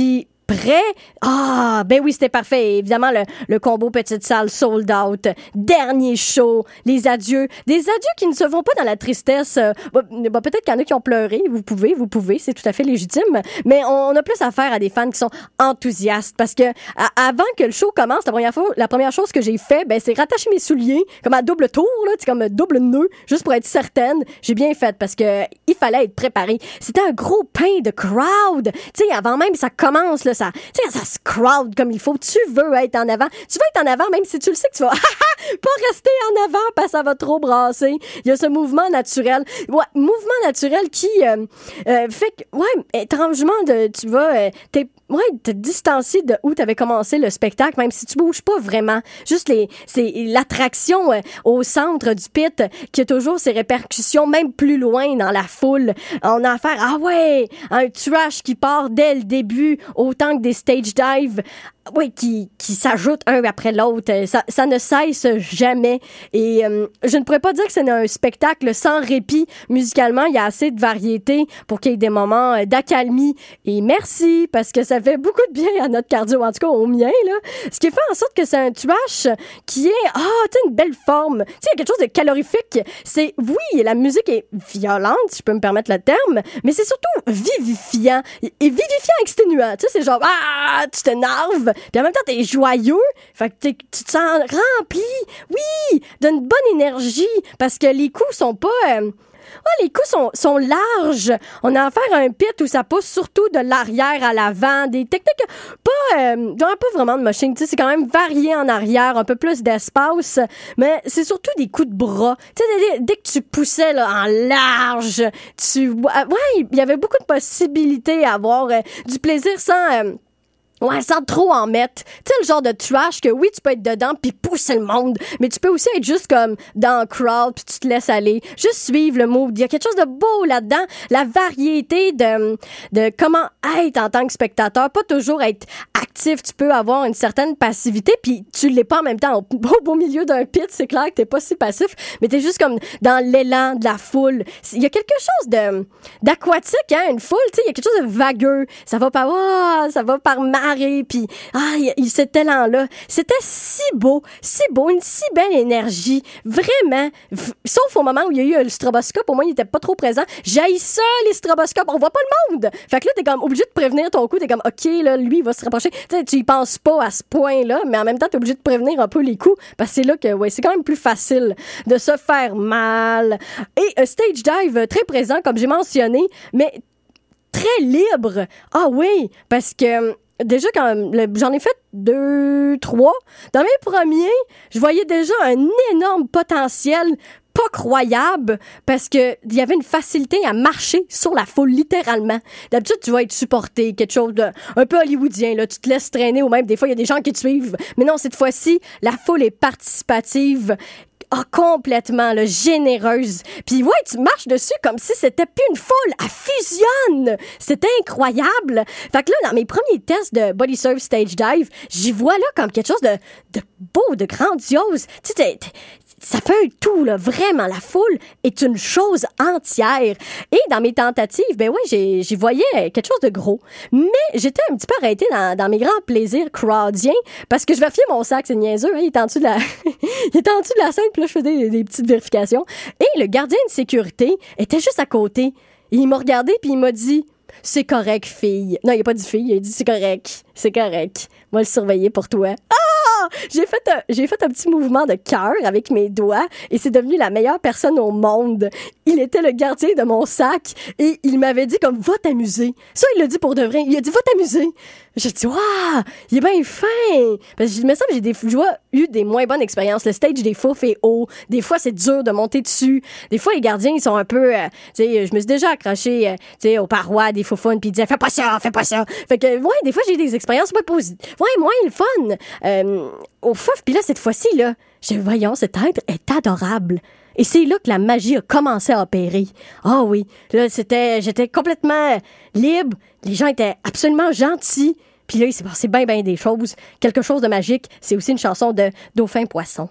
prêt? Ah, ben oui, c'était parfait. Évidemment, le, le combo petite salle sold out. Dernier show. Les adieux. Des adieux qui ne se vont pas dans la tristesse. Euh, bah, bah, peut-être qu'il y en a qui ont pleuré. Vous pouvez, vous pouvez. C'est tout à fait légitime. Mais on, on a plus affaire à des fans qui sont enthousiastes parce que à, avant que le show commence, la première fois, la première chose que j'ai fait, ben, c'est rattacher mes souliers comme à double tour, là, c'est comme double nœud, juste pour être certaine. J'ai bien fait parce que il fallait être préparé. C'était un gros pain de crowd. Tu sais, avant même ça commence, là, ça, tu sais, ça se crowd comme il faut. Tu veux être en avant. Tu veux être en avant même si tu le sais que tu vas pas rester en avant parce que ça va trop brasser. Il y a ce mouvement naturel. Ouais, mouvement naturel qui euh, euh, fait que, ouais, étrangement, de, tu vas, euh, t'es, ouais, te distancier de où tu avais commencé le spectacle, même si tu bouges pas vraiment. Juste les, c'est l'attraction euh, au centre du pit qui a toujours ses répercussions, même plus loin dans la foule. On a affaire, ah ouais, un trash qui part dès le début, autant que des stage dives. Oui, qui, qui s'ajoutent un après l'autre. Ça, ça ne cesse jamais. Et euh, je ne pourrais pas dire que c'est un spectacle sans répit. Musicalement, il y a assez de variété pour qu'il y ait des moments d'accalmie. Et merci, parce que ça fait beaucoup de bien à notre cardio, en tout cas au mien, là. Ce qui fait en sorte que c'est un trash qui est, ah, tu sais, une belle forme. Tu sais, il y a quelque chose de calorifique. C'est, oui, la musique est violente, si je peux me permettre le terme, mais c'est surtout vivifiant. Et vivifiant exténuant. Tu sais, c'est genre, ah, tu t'énerves. Puis en même temps, t'es joyeux. Fait que t'es, tu te sens rempli, oui, d'une bonne énergie. Parce que les coups sont pas... Euh, oh, les coups sont, sont larges. On a affaire à un pit où ça pousse surtout de l'arrière à l'avant. Des techniques pas... Euh, pas vraiment de moshing. Tu sais, c'est quand même varié en arrière, un peu plus d'espace. Mais c'est surtout des coups de bras. Tu sais, dès, dès que tu poussais là, en large, tu... Ouais, il y avait beaucoup de possibilités à avoir euh, du plaisir sans... Euh, Ouais, sans trop en mettre. Tu sais, le genre de trash que oui, tu peux être dedans puis pousser le monde, mais tu peux aussi être juste comme dans le crowd puis tu te laisses aller. Juste suivre le mood. Il y a quelque chose de beau là-dedans. La variété de, de comment être en tant que spectateur. Pas toujours être actif. Tu peux avoir une certaine passivité puis tu l'es pas en même temps. Au beau milieu d'un pit, c'est clair que t'es pas si passif, mais t'es juste comme dans l'élan de la foule. Il y a quelque chose de, d'aquatique, hein, une foule, tu sais, il y a quelque chose de vagueux. Ça va par, oh, ça va par marée. Puis, ah, il y a cet élan-là. C'était si beau, si beau, une si belle énergie. Vraiment. V- sauf au moment où il y a eu le stroboscope, au moins, il était pas trop présent. J'haïs ça, les stroboscopes. On voit pas le monde. Fait que là, t'es comme obligé de prévenir ton coup. T'es comme, OK, là, lui, il va se rapprocher. Tu sais, tu y penses pas à ce point-là, mais en même temps, t'es obligé de prévenir un peu les coups. Parce que c'est là que, ouais, c'est quand même plus facile de se faire mal. Et euh, stage dive, très présent, comme j'ai mentionné, mais très libre. Ah oui, parce que... Déjà, quand le, j'en ai fait deux, trois. Dans mes premiers, je voyais déjà un énorme potentiel pas croyable parce que il y avait une facilité à marcher sur la foule, littéralement. D'habitude, tu vas être supporté, quelque chose de un peu hollywoodien, là. Tu te laisses traîner ou même des fois, il y a des gens qui te suivent. Mais non, cette fois-ci, la foule est participative. Ah, complètement, là, généreuse. Puis ouais, tu marches dessus comme si c'était plus une foule, elle fusionne. C'était incroyable. Fait que là, dans mes premiers tests de Body Surf Stage Dive, j'y vois là comme quelque chose de, de beau, de grandiose. Tu sais, ça fait un tout, là, vraiment. La foule est une chose entière. Et dans mes tentatives, ben oui, j'ai, j'y voyais quelque chose de gros. Mais j'étais un petit peu arrêtée dans, dans mes grands plaisirs crowdiens parce que je vérifiais mon sac, c'est niaiseux, hein, il était en dessous de la, il était en dessous de la scène, puis là, je faisais des, des petites vérifications. Et le gardien de sécurité était juste à côté. Et il m'a regardé, puis il m'a dit... C'est correct, fille. Non, il a pas dit fille, il a dit c'est correct. C'est correct. Moi, le surveiller pour toi. Ah! J'ai fait un, j'ai fait un petit mouvement de cœur avec mes doigts et c'est devenu la meilleure personne au monde. Il était le gardien de mon sac et il m'avait dit comme, va t'amuser. Ça, il l'a dit pour de vrai. Il a dit, va t'amuser. J'ai dit, waouh, il est bien fin. Parce que il me semble que j'ai des, je vois, eu des moins bonnes expériences. Le stage, des fois, fait haut. Des fois, c'est dur de monter dessus. Des fois, les gardiens, ils sont un peu, euh, tu sais, je me suis déjà accroché, euh, tu sais, aux parois, des faufounes, puis ils disaient, fais pas ça, fais pas ça. Fait que, ouais, des fois, j'ai eu des expériences moins positives. Ouais, moins le fun. Euh, au fouf, puis là, cette fois-ci, là, j'ai voyons, cet être est adorable. Et c'est là que la magie a commencé à opérer. Ah oui, là, c'était, j'étais complètement libre. Les gens étaient absolument gentils. Puis là, il s'est passé bien, bien des choses. Quelque chose de magique. C'est aussi une chanson de Dauphin Poisson.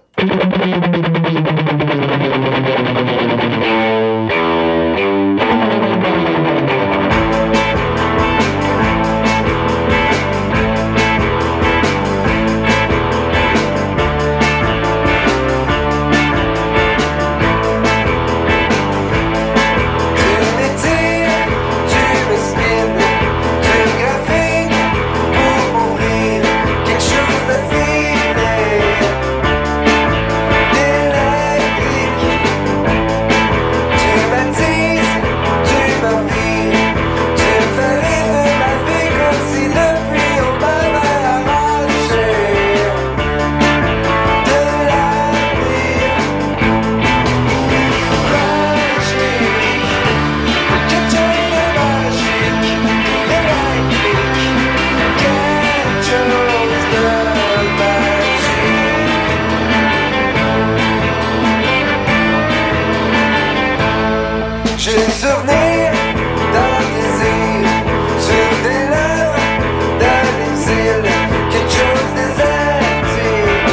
J'ai le souvenir d'un désir sur des lèvres d'un exil, quelque chose désertique,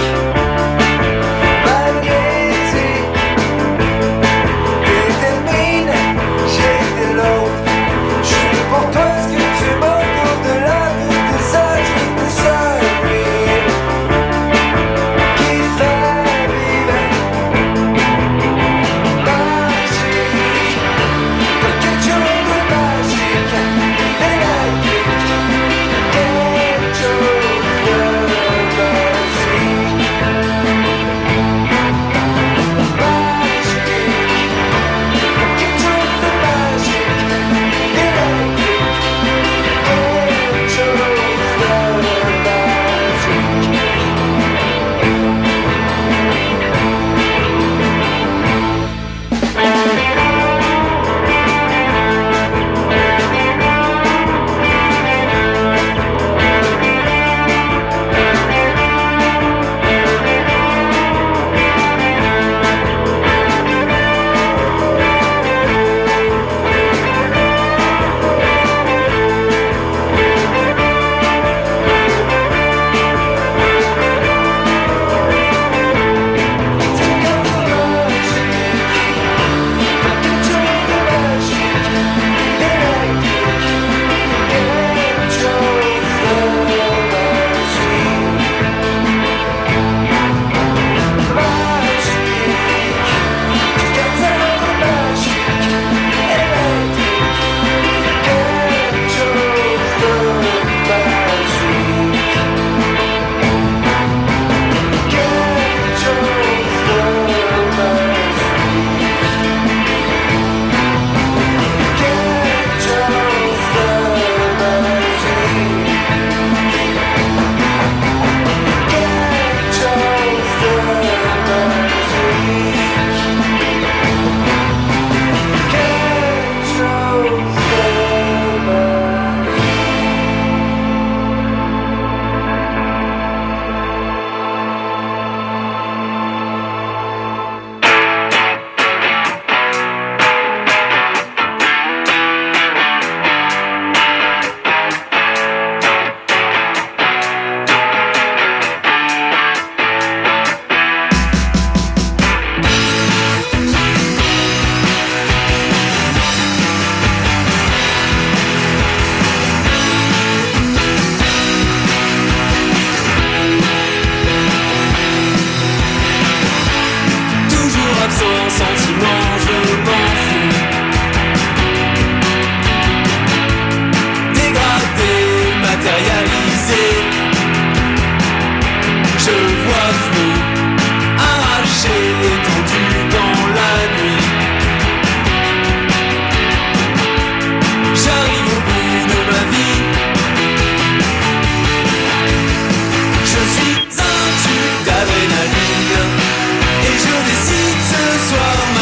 magnétique. T'étais le mine, j'étais l'autre. Je suis pour toi ce que tu manques au-delà de tout ça. J'étais celui qui fait vivre magique, quelque chose de magique, électrique, quelque chose de magique, magique, quelque chose de magique, électrique, quelque chose de Et je décide ce soir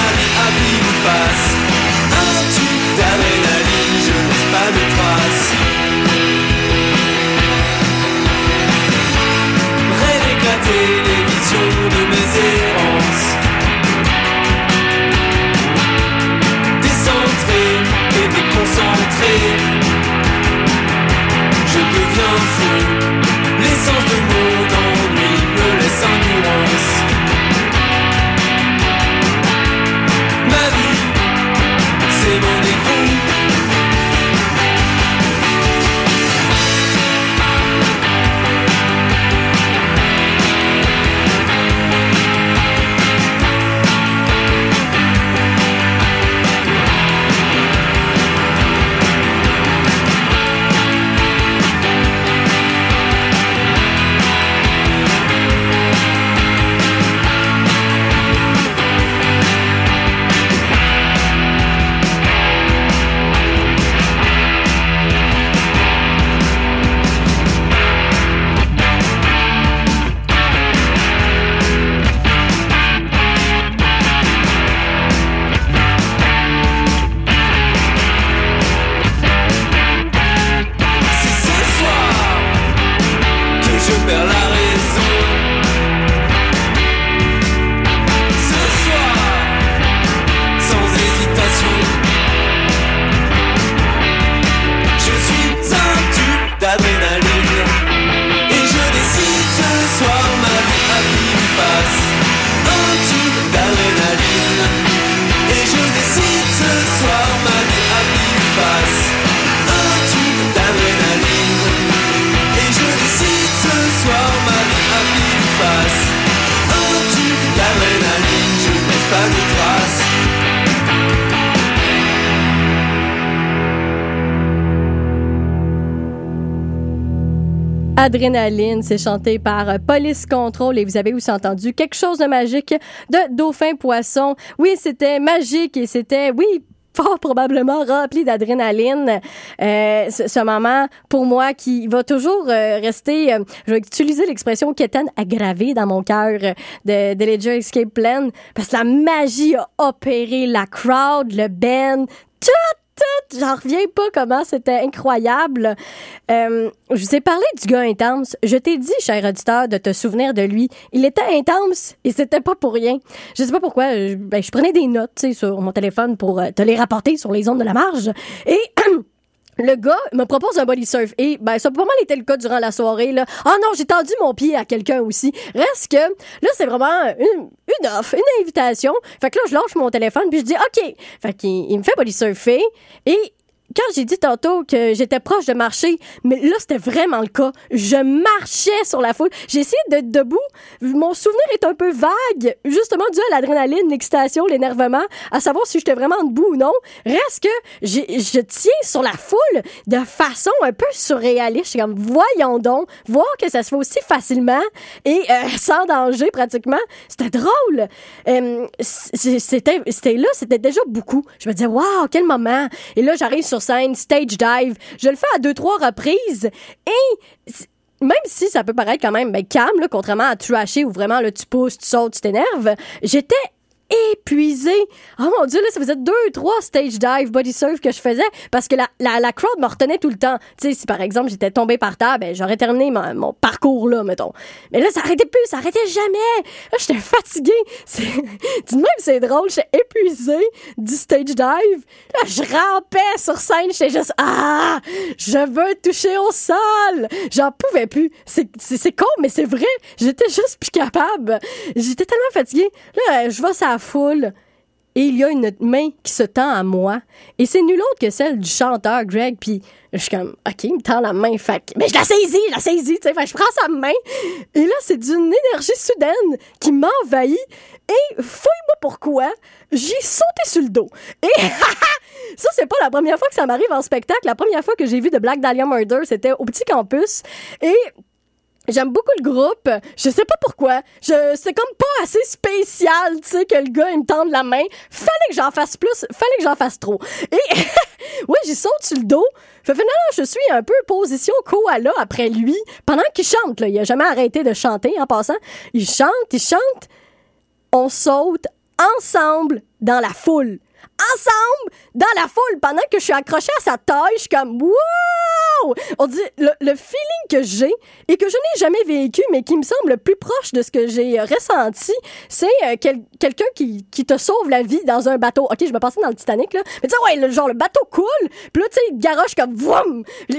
Adrénaline, c'est chanté par euh, Police Control et vous avez aussi entendu quelque chose de magique de Dauphin Poisson. Oui, c'était magique et c'était, oui, fort probablement rempli d'adrénaline. Euh, ce, ce moment, pour moi, qui va toujours euh, rester, euh, je vais utiliser l'expression quétaine aggravée dans mon cœur euh, de, de Ledger Escape Plan, parce que la magie a opéré, la crowd, le band, tout! Tout, j'en reviens pas comment c'était incroyable. Euh, je vous ai parlé du gars intense. Je t'ai dit, cher auditeur, de te souvenir de lui. Il était intense et c'était pas pour rien. Je sais pas pourquoi. Je, ben, je prenais des notes, tu sais, sur mon téléphone pour euh, te les rapporter sur les ondes de la marge. Et le gars me propose un body surf et ben ça a pas mal été le cas durant la soirée là. Ah non, j'ai tendu mon pied à quelqu'un aussi. Reste que là c'est vraiment une, une offre, une invitation. Fait que là je lâche mon téléphone puis je dis OK. Fait qu'il il me fait body surfer et quand j'ai dit tantôt que j'étais proche de marcher, mais là, c'était vraiment le cas. Je marchais sur la foule. J'ai essayé d'être debout. Mon souvenir est un peu vague, justement dû à l'adrénaline, l'excitation, l'énervement, à savoir si j'étais vraiment debout ou non. Reste que j'ai, je tiens sur la foule de façon un peu surréaliste. Je suis comme, voyons donc, voir que ça se fait aussi facilement et euh, sans danger pratiquement. C'était drôle. Euh, c'était, c'était là, c'était déjà beaucoup. Je me disais, waouh, quel moment. Et là, j'arrive sur scène, stage dive. Je le fais à deux, trois reprises et même si ça peut paraître quand même ben, calme, là, contrairement à trasher où vraiment là, tu pousses, tu sautes, tu t'énerves, j'étais épuisée. Oh mon Dieu, là, ça faisait deux, trois stage dive, body surf que je faisais parce que la, la, la crowd me retenait tout le temps. Tu sais, si par exemple j'étais tombée par terre, ben j'aurais terminé mon, mon parcours là, mettons. Mais là, ça arrêtait plus, ça arrêtait jamais. Là, j'étais fatiguée. C'est... Tout de même, c'est drôle, j'étais épuisée du stage dive. Là, je rampais sur scène, j'étais juste ah, je veux toucher au sol. J'en pouvais plus. C'est, c'est, c'est con, mais c'est vrai. J'étais juste plus capable. J'étais tellement fatiguée. Là, je vais sur la foule et il y a une main qui se tend à moi et c'est nul autre que celle du chanteur Greg, puis je suis comme OK, il me tend la main, fait que, mais je la saisis, je la saisis, tu sais, fait je prends sa main et là c'est d'une énergie soudaine qui m'envahit et fouille-moi pourquoi j'ai sauté sur le dos et ça c'est pas la première fois que ça m'arrive en spectacle. La première fois que j'ai vu de Black Dahlia Murder, c'était au Petit Campus et j'aime beaucoup le groupe. Je sais pas pourquoi. Je, c'est comme pas assez spécial, tu sais, que le gars, il me tende la main. Fallait que j'en fasse plus. Fallait que j'en fasse trop. Et, ouais, j'y saute sur le dos. Fait finalement, je suis un peu position koala après lui. Pendant qu'il chante, là. Il a jamais arrêté de chanter, en passant. Il chante, il chante. On saute ensemble dans la foule. Ensemble dans la foule pendant que je suis accrochée à sa taille. Je suis comme wow! On dit le, le feeling que j'ai et que je n'ai jamais vécu mais qui me semble le plus proche de ce que j'ai ressenti, c'est euh, quel, quelqu'un qui, qui te sauve la vie dans un bateau. OK, je me passais dans le Titanic là, mais tu sais ouais, le, genre le bateau coule, puis là tu sais il te garoche comme voum.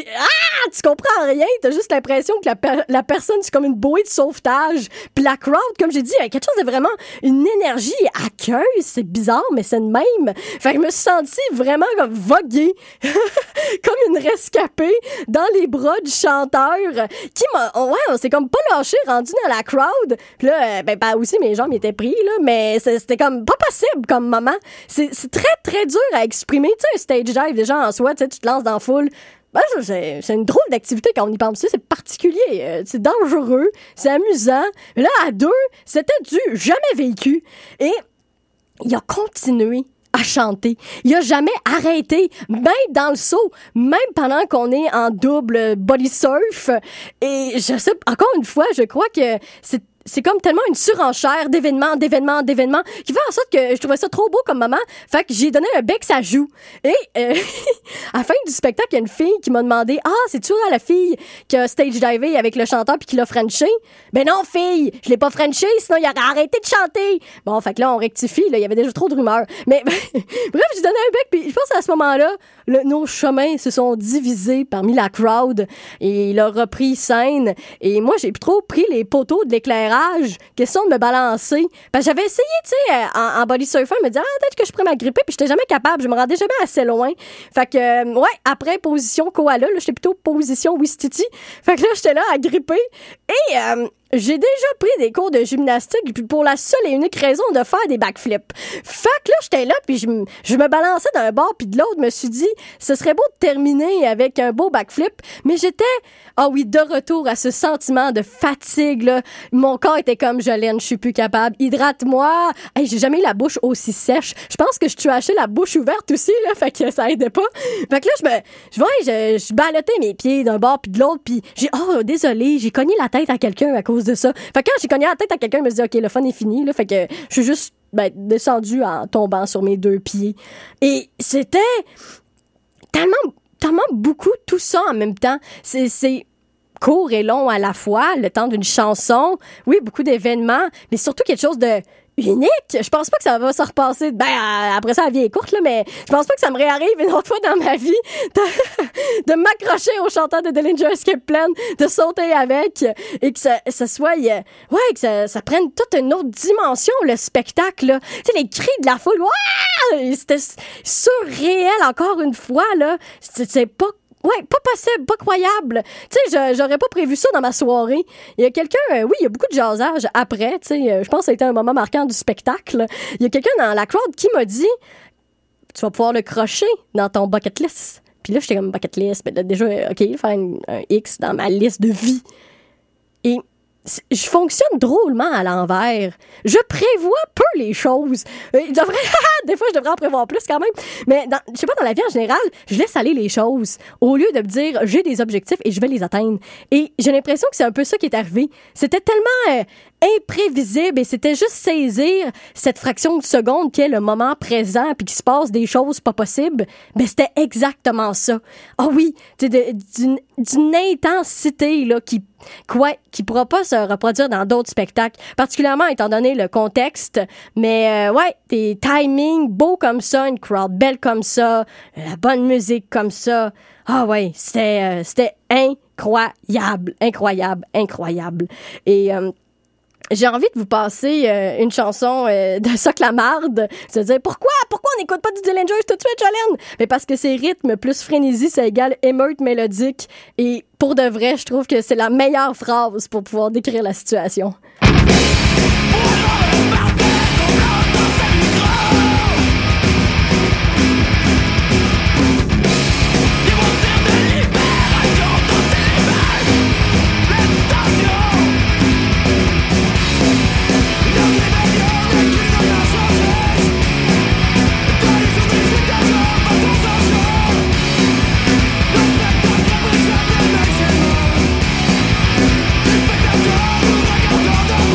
Ah, tu comprends rien, t'as juste l'impression que la, per- la personne c'est comme une bouée de sauvetage. Puis la crowd, comme j'ai dit, il y a quelque chose de vraiment une énergie accueille, c'est bizarre mais c'est de même. Fait que je me suis sentie vraiment comme voguer, comme une rescapée dans les bras du chanteur qui m'a, ouais, on s'est comme pas lâché, rendu dans la crowd. Puis là, ben, ben aussi mes jambes étaient pris, là, mais c'était comme pas possible comme moment. C'est, c'est très, très dur à exprimer. Tu sais, un stage dive déjà en soi, tu sais, tu te lances dans la foule. Ben, c'est, c'est une drôle d'activité quand on y pense. C'est particulier, euh, c'est dangereux, c'est amusant. Mais là, à deux, c'était du jamais vécu. Et il a continué à chanter. Il a jamais arrêté, même dans le saut, même pendant qu'on est en double body surf. Et je sais, encore une fois, je crois que c'est c'est comme tellement une surenchère d'événements, d'événements, d'événements, qui fait en sorte que je trouvais ça trop beau comme moment. Fait que j'ai donné un bec, ça joue. Et euh, à la fin du spectacle, il y a une fille qui m'a demandé « Ah, c'est-tu la fille qui a stage divé avec le chanteur puis qui l'a frenché? » Ben non, fille, je l'ai pas frenché, sinon il aurait arrêté de chanter. Bon, fait que là, on rectifie, là, il y avait déjà trop de rumeurs. Mais bref, j'ai donné un bec, puis je pense à ce moment-là, le, nos chemins se sont divisés parmi la crowd et il a repris scène. Et moi, j'ai trop pris les poteaux de l'éclairage. Question de me balancer. Parce que j'avais essayé, tu sais, en, en body surfer, me dire, ah, peut-être que je pourrais m'agripper, puis j'étais jamais capable. Je me rendais jamais assez loin. Fait que, euh, ouais, après position koala, là, j'étais plutôt position Wistiti. Fait que là, j'étais là à gripper. Et, euh, j'ai déjà pris des cours de gymnastique puis pour la seule et unique raison de faire des backflips. Fait que là, j'étais là puis je, m- je me balançais d'un bord puis de l'autre. Je me suis dit, ce serait beau de terminer avec un beau backflip. Mais j'étais, ah oui, de retour à ce sentiment de fatigue, là. Mon corps était comme, Jolene, je suis plus capable. Hydrate-moi. Hey, j'ai jamais eu la bouche aussi sèche. Je pense que je trashais la bouche ouverte aussi, là. Fait que ça aidait pas. Fait que là, je me, je vois, je, je ballottais mes pieds d'un bord puis de l'autre puis j'ai, oh, désolé, j'ai cogné la tête à quelqu'un à cause de ça. Fait que quand j'ai cogné la tête à quelqu'un, je me suis dit, OK, le fun est fini, là. Fait que je suis juste, ben, descendue en tombant sur mes deux pieds. Et c'était tellement, tellement beaucoup, tout ça en même temps. C'est, c'est court et long à la fois, le temps d'une chanson. Oui, beaucoup d'événements, mais surtout quelque chose de unique. Je pense pas que ça va se repasser. Ben, après ça, la vie est courte, là, mais je pense pas que ça me réarrive une autre fois dans ma vie de, de m'accrocher au chanteur de Dillinger Escape Plan, de sauter avec et que ça, ça soit, ouais, que ça, ça prenne toute une autre dimension, le spectacle, là. Tu sais, les cris de la foule, ouais! C'était surréel, encore une fois, là. C'est, c'est pas Ouais, pas possible, pas croyable. Tu sais, j'aurais pas prévu ça dans ma soirée. Il y a quelqu'un, euh, oui, il y a beaucoup de jasage après, tu sais, euh, je pense que ça a été un moment marquant du spectacle. Il y a quelqu'un dans la crowd qui m'a dit, tu vas pouvoir le crocher dans ton bucket list. Puis là, j'étais comme bucket list, ben là, déjà, OK, faire une, un X dans ma liste de vie. Et je fonctionne drôlement à l'envers. Je prévois peu les choses. Je devrais, des fois, je devrais en prévoir plus quand même. Mais dans, je sais pas, dans la vie en général, je laisse aller les choses au lieu de me dire j'ai des objectifs et je vais les atteindre. Et j'ai l'impression que c'est un peu ça qui est arrivé. C'était tellement euh, imprévisible et c'était juste saisir cette fraction de seconde qui est le moment présent puis qu'il se passe des choses pas possibles. Ben c'était exactement ça. Ah oui, tu sais, d'une, d'une intensité là qui quoi qui pourra pas se reproduire dans d'autres spectacles, particulièrement étant donné le contexte. Mais euh, ouais, des timings beaux comme ça, une crowd belle comme ça, la bonne musique comme ça. Ah ouais, c'était euh, c'était incroyable, incroyable, incroyable. Et euh, j'ai envie de vous passer euh, une chanson euh, de Soc la marde. Se dire pourquoi pourquoi on n'écoute pas du Dillinger tout de suite, Jolene? Mais parce que c'est rythme plus frénésie, ça égale émeute mélodique. Et pour de vrai, je trouve que c'est la meilleure phrase pour pouvoir décrire la situation. Spectateur, regarde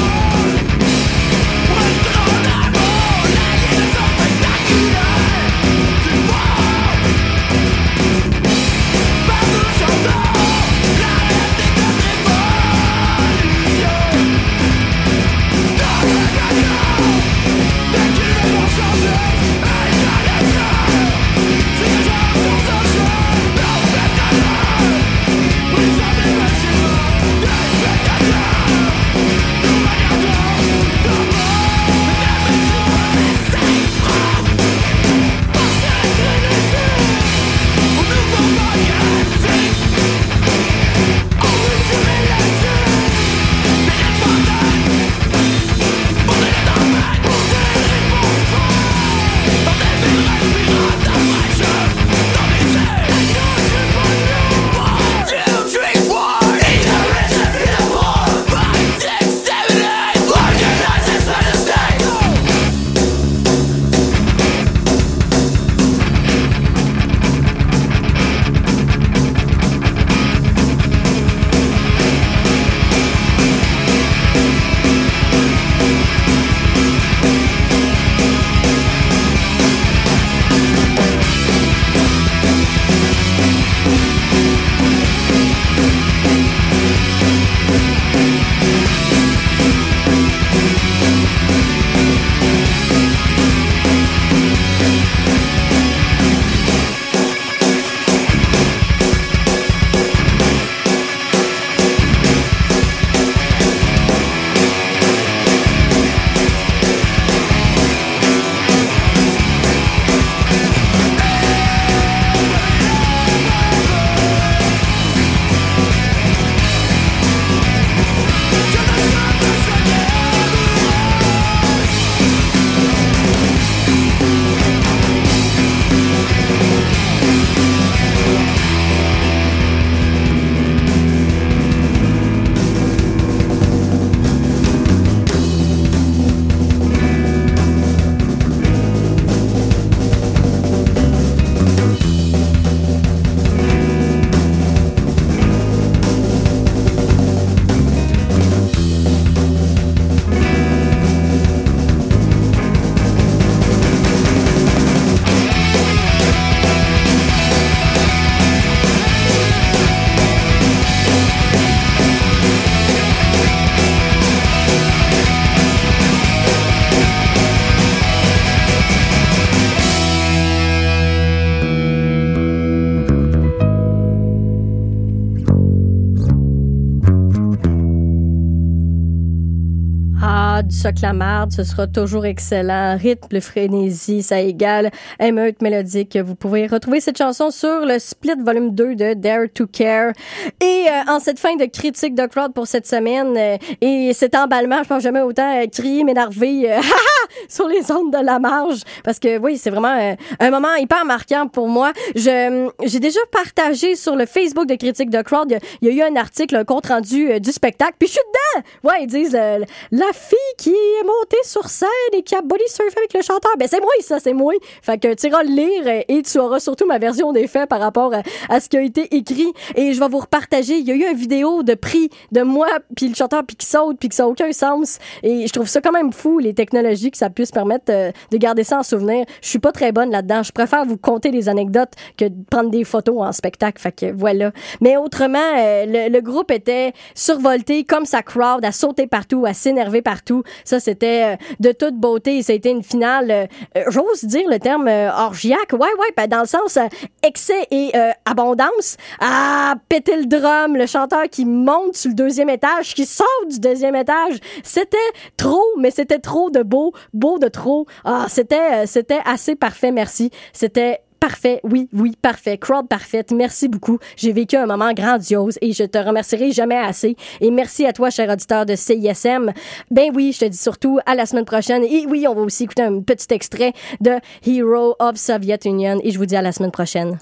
du socle à marde, ce sera toujours excellent. Rythme, frénésie, ça égale émeute mélodique. Vous pouvez retrouver cette chanson sur le Split volume deux de Dare to Care. Et euh, en cette fin de critique de crowd pour cette semaine, euh, et cet emballement, je pense jamais autant euh, crier, m'énerver euh, sur les ondes de la marge, parce que oui, c'est vraiment euh, un moment hyper marquant pour moi. Je j'ai déjà partagé sur le Facebook de critique de crowd, il y a, il y a eu un article, un compte rendu euh, du spectacle, puis je suis dedans. Ouais, ils disent euh, la fille qui est montée sur scène et qui a body surfé avec le chanteur. Ben c'est moi ça, c'est moi. Fait que tu iras le lire et tu auras surtout ma version des faits par rapport à, à ce qui a été écrit. Et je vais vous repartager. Il y a eu une vidéo de prix de moi puis le chanteur puis qui saute puis que ça n'a aucun sens. Et je trouve ça quand même fou, les technologies que ça puisse permettre euh, de garder ça en souvenir. Je suis pas très bonne là-dedans. Je préfère vous conter des anecdotes que de prendre des photos en spectacle. Fait que voilà. Mais autrement, euh, le, le groupe était survolté comme sa crowd, à sauter partout, à s'énerver partout. Ça, c'était euh, de toute beauté. Et ça a été une finale, euh, j'ose dire le terme euh, orgiaque. Ouais, ouais, ben dans le sens euh, excès et euh, abondance. À péter le drum, le chanteur qui monte sur le deuxième étage, qui sort du deuxième étage. C'était trop, mais c'était trop de beau, beau de trop. Ah, c'était, euh, c'était assez parfait, merci. C'était parfait, oui, oui, parfait. Crowd parfaite. Merci beaucoup. J'ai vécu un moment grandiose et je te remercierai jamais assez. Et merci à toi, cher auditeur de C I S M. Ben oui, je te dis surtout à la semaine prochaine. Et oui, on va aussi écouter un petit extrait de Hero of Soviet Union. Et je vous dis à la semaine prochaine.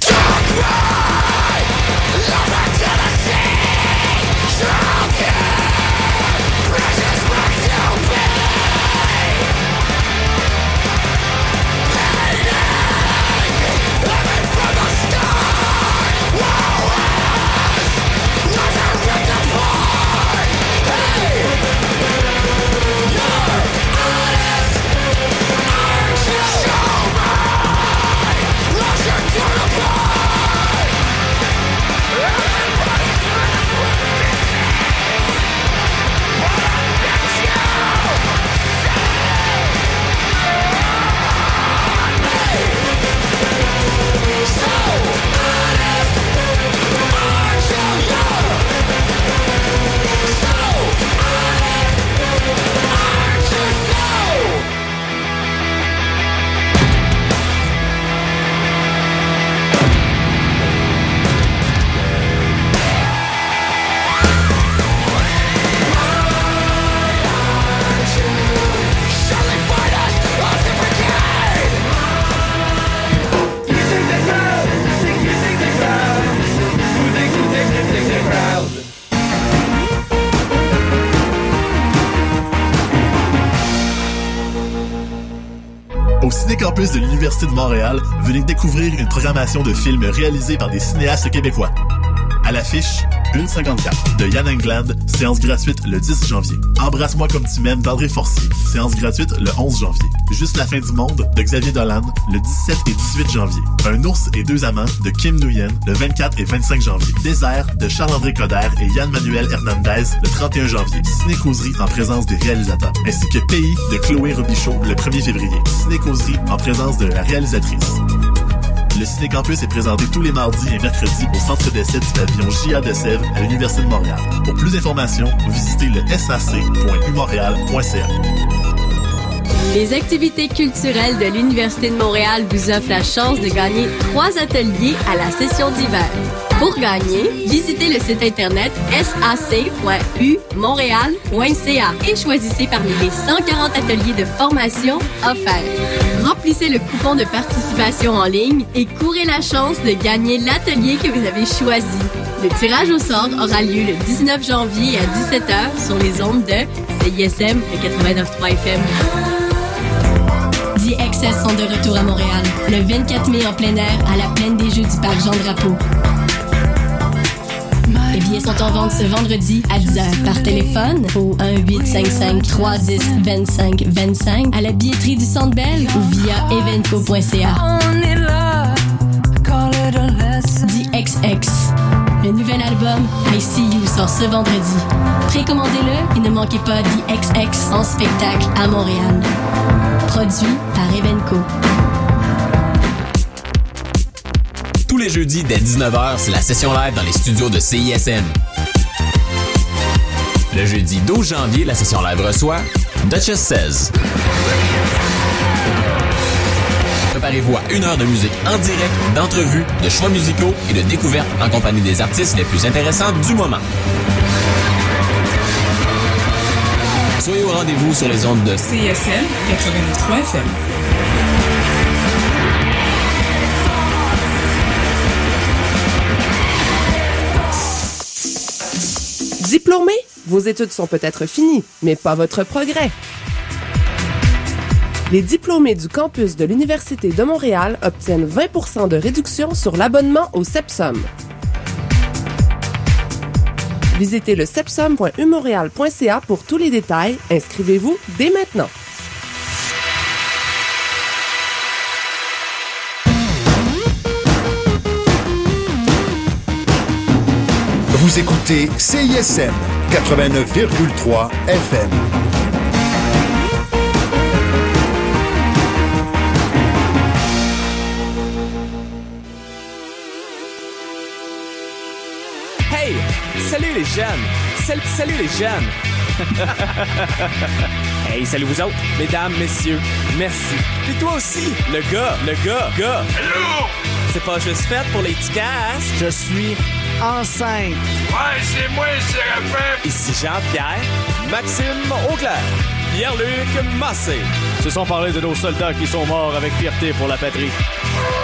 Au Ciné-Campus de l'Université de Montréal, venez découvrir une programmation de films réalisés par des cinéastes québécois. À l'affiche, une cinquante-quatre de Yann Englund, séance gratuite le dix janvier. Embrasse-moi comme tu m'aimes d'André Forcier, séance gratuite le onze janvier. Juste la fin du monde de Xavier Dolan, le dix-sept et dix-huit janvier. Un ours et deux amants de Kim Nguyen, le vingt-quatre et vingt-cinq janvier. Désert de Charles-André Coderre et Yann-Manuel Hernandez, le trente et un janvier. Ciné-causerie en présence des réalisateurs. Ainsi que Pays de Chloé Robichaud, le premier février. Ciné-causerie en présence de la réalisatrice. Le Ciné-Campus est présenté tous les mardis et mercredis au centre d'essai du pavillon J A de Sèvres à l'Université de Montréal. Pour plus d'informations, visitez le s a c point u montréal point c a. Les activités culturelles de l'Université de Montréal vous offrent la chance de gagner trois ateliers à la session d'hiver. Pour gagner, visitez le site internet s a c point u montréal point c a et choisissez parmi les cent quarante ateliers de formation offerts. Remplissez le coupon de participation en ligne et courez la chance de gagner l'atelier que vous avez choisi. Le tirage au sort aura lieu le dix-neuf janvier à dix-sept heures sur les ondes de C I S M quatre-vingt-neuf point trois F M. The Excess sont de retour à Montréal, le vingt-quatre mai en plein air à la plaine des Jeux du Parc Jean-Drapeau. Les billets sont en vente ce vendredi à dix heures par téléphone au un huit cinq cinq trois un zéro deux cinq deux cinq, à la billetterie du Centre Bell ou via evenco point c a. The X X, le nouvel album I See You sort ce vendredi. Précommandez-le et ne manquez pas The X X en spectacle à Montréal. Produit par Evenco. Tous les jeudis dès dix-neuf heures, c'est la session live dans les studios de C I S M. Le jeudi douze janvier, la session live reçoit Duchess seize. Préparez-vous à une heure de musique en direct, d'entrevues, de choix musicaux et de découvertes en compagnie des artistes les plus intéressants du moment. Soyez au rendez-vous sur les ondes de C I S M quatre-vingt-neuf trois F M. Diplômé, vos études sont peut-être finies, mais pas votre progrès. Les diplômés du campus de l'Université de Montréal obtiennent vingt pour cent de réduction sur l'abonnement au Sepsum. Visitez le sepsum point u montréal point c a pour tous les détails. Inscrivez-vous dès maintenant. Vous écoutez C I S M quatre-vingt-neuf virgule trois F M. Hey! Salut les jeunes! Salut, salut les jeunes! Hey, salut vous autres! Mesdames, messieurs, merci. Puis toi aussi, le gars, le gars, gars! Hello! C'est pas juste fait pour les petits casques. Je suis enceinte. Ouais, c'est moi, Séraphin! Ici Jean-Pierre, Maxime Auclair, Pierre-Luc Massé. Se sont parlé de nos soldats qui sont morts avec fierté pour la patrie.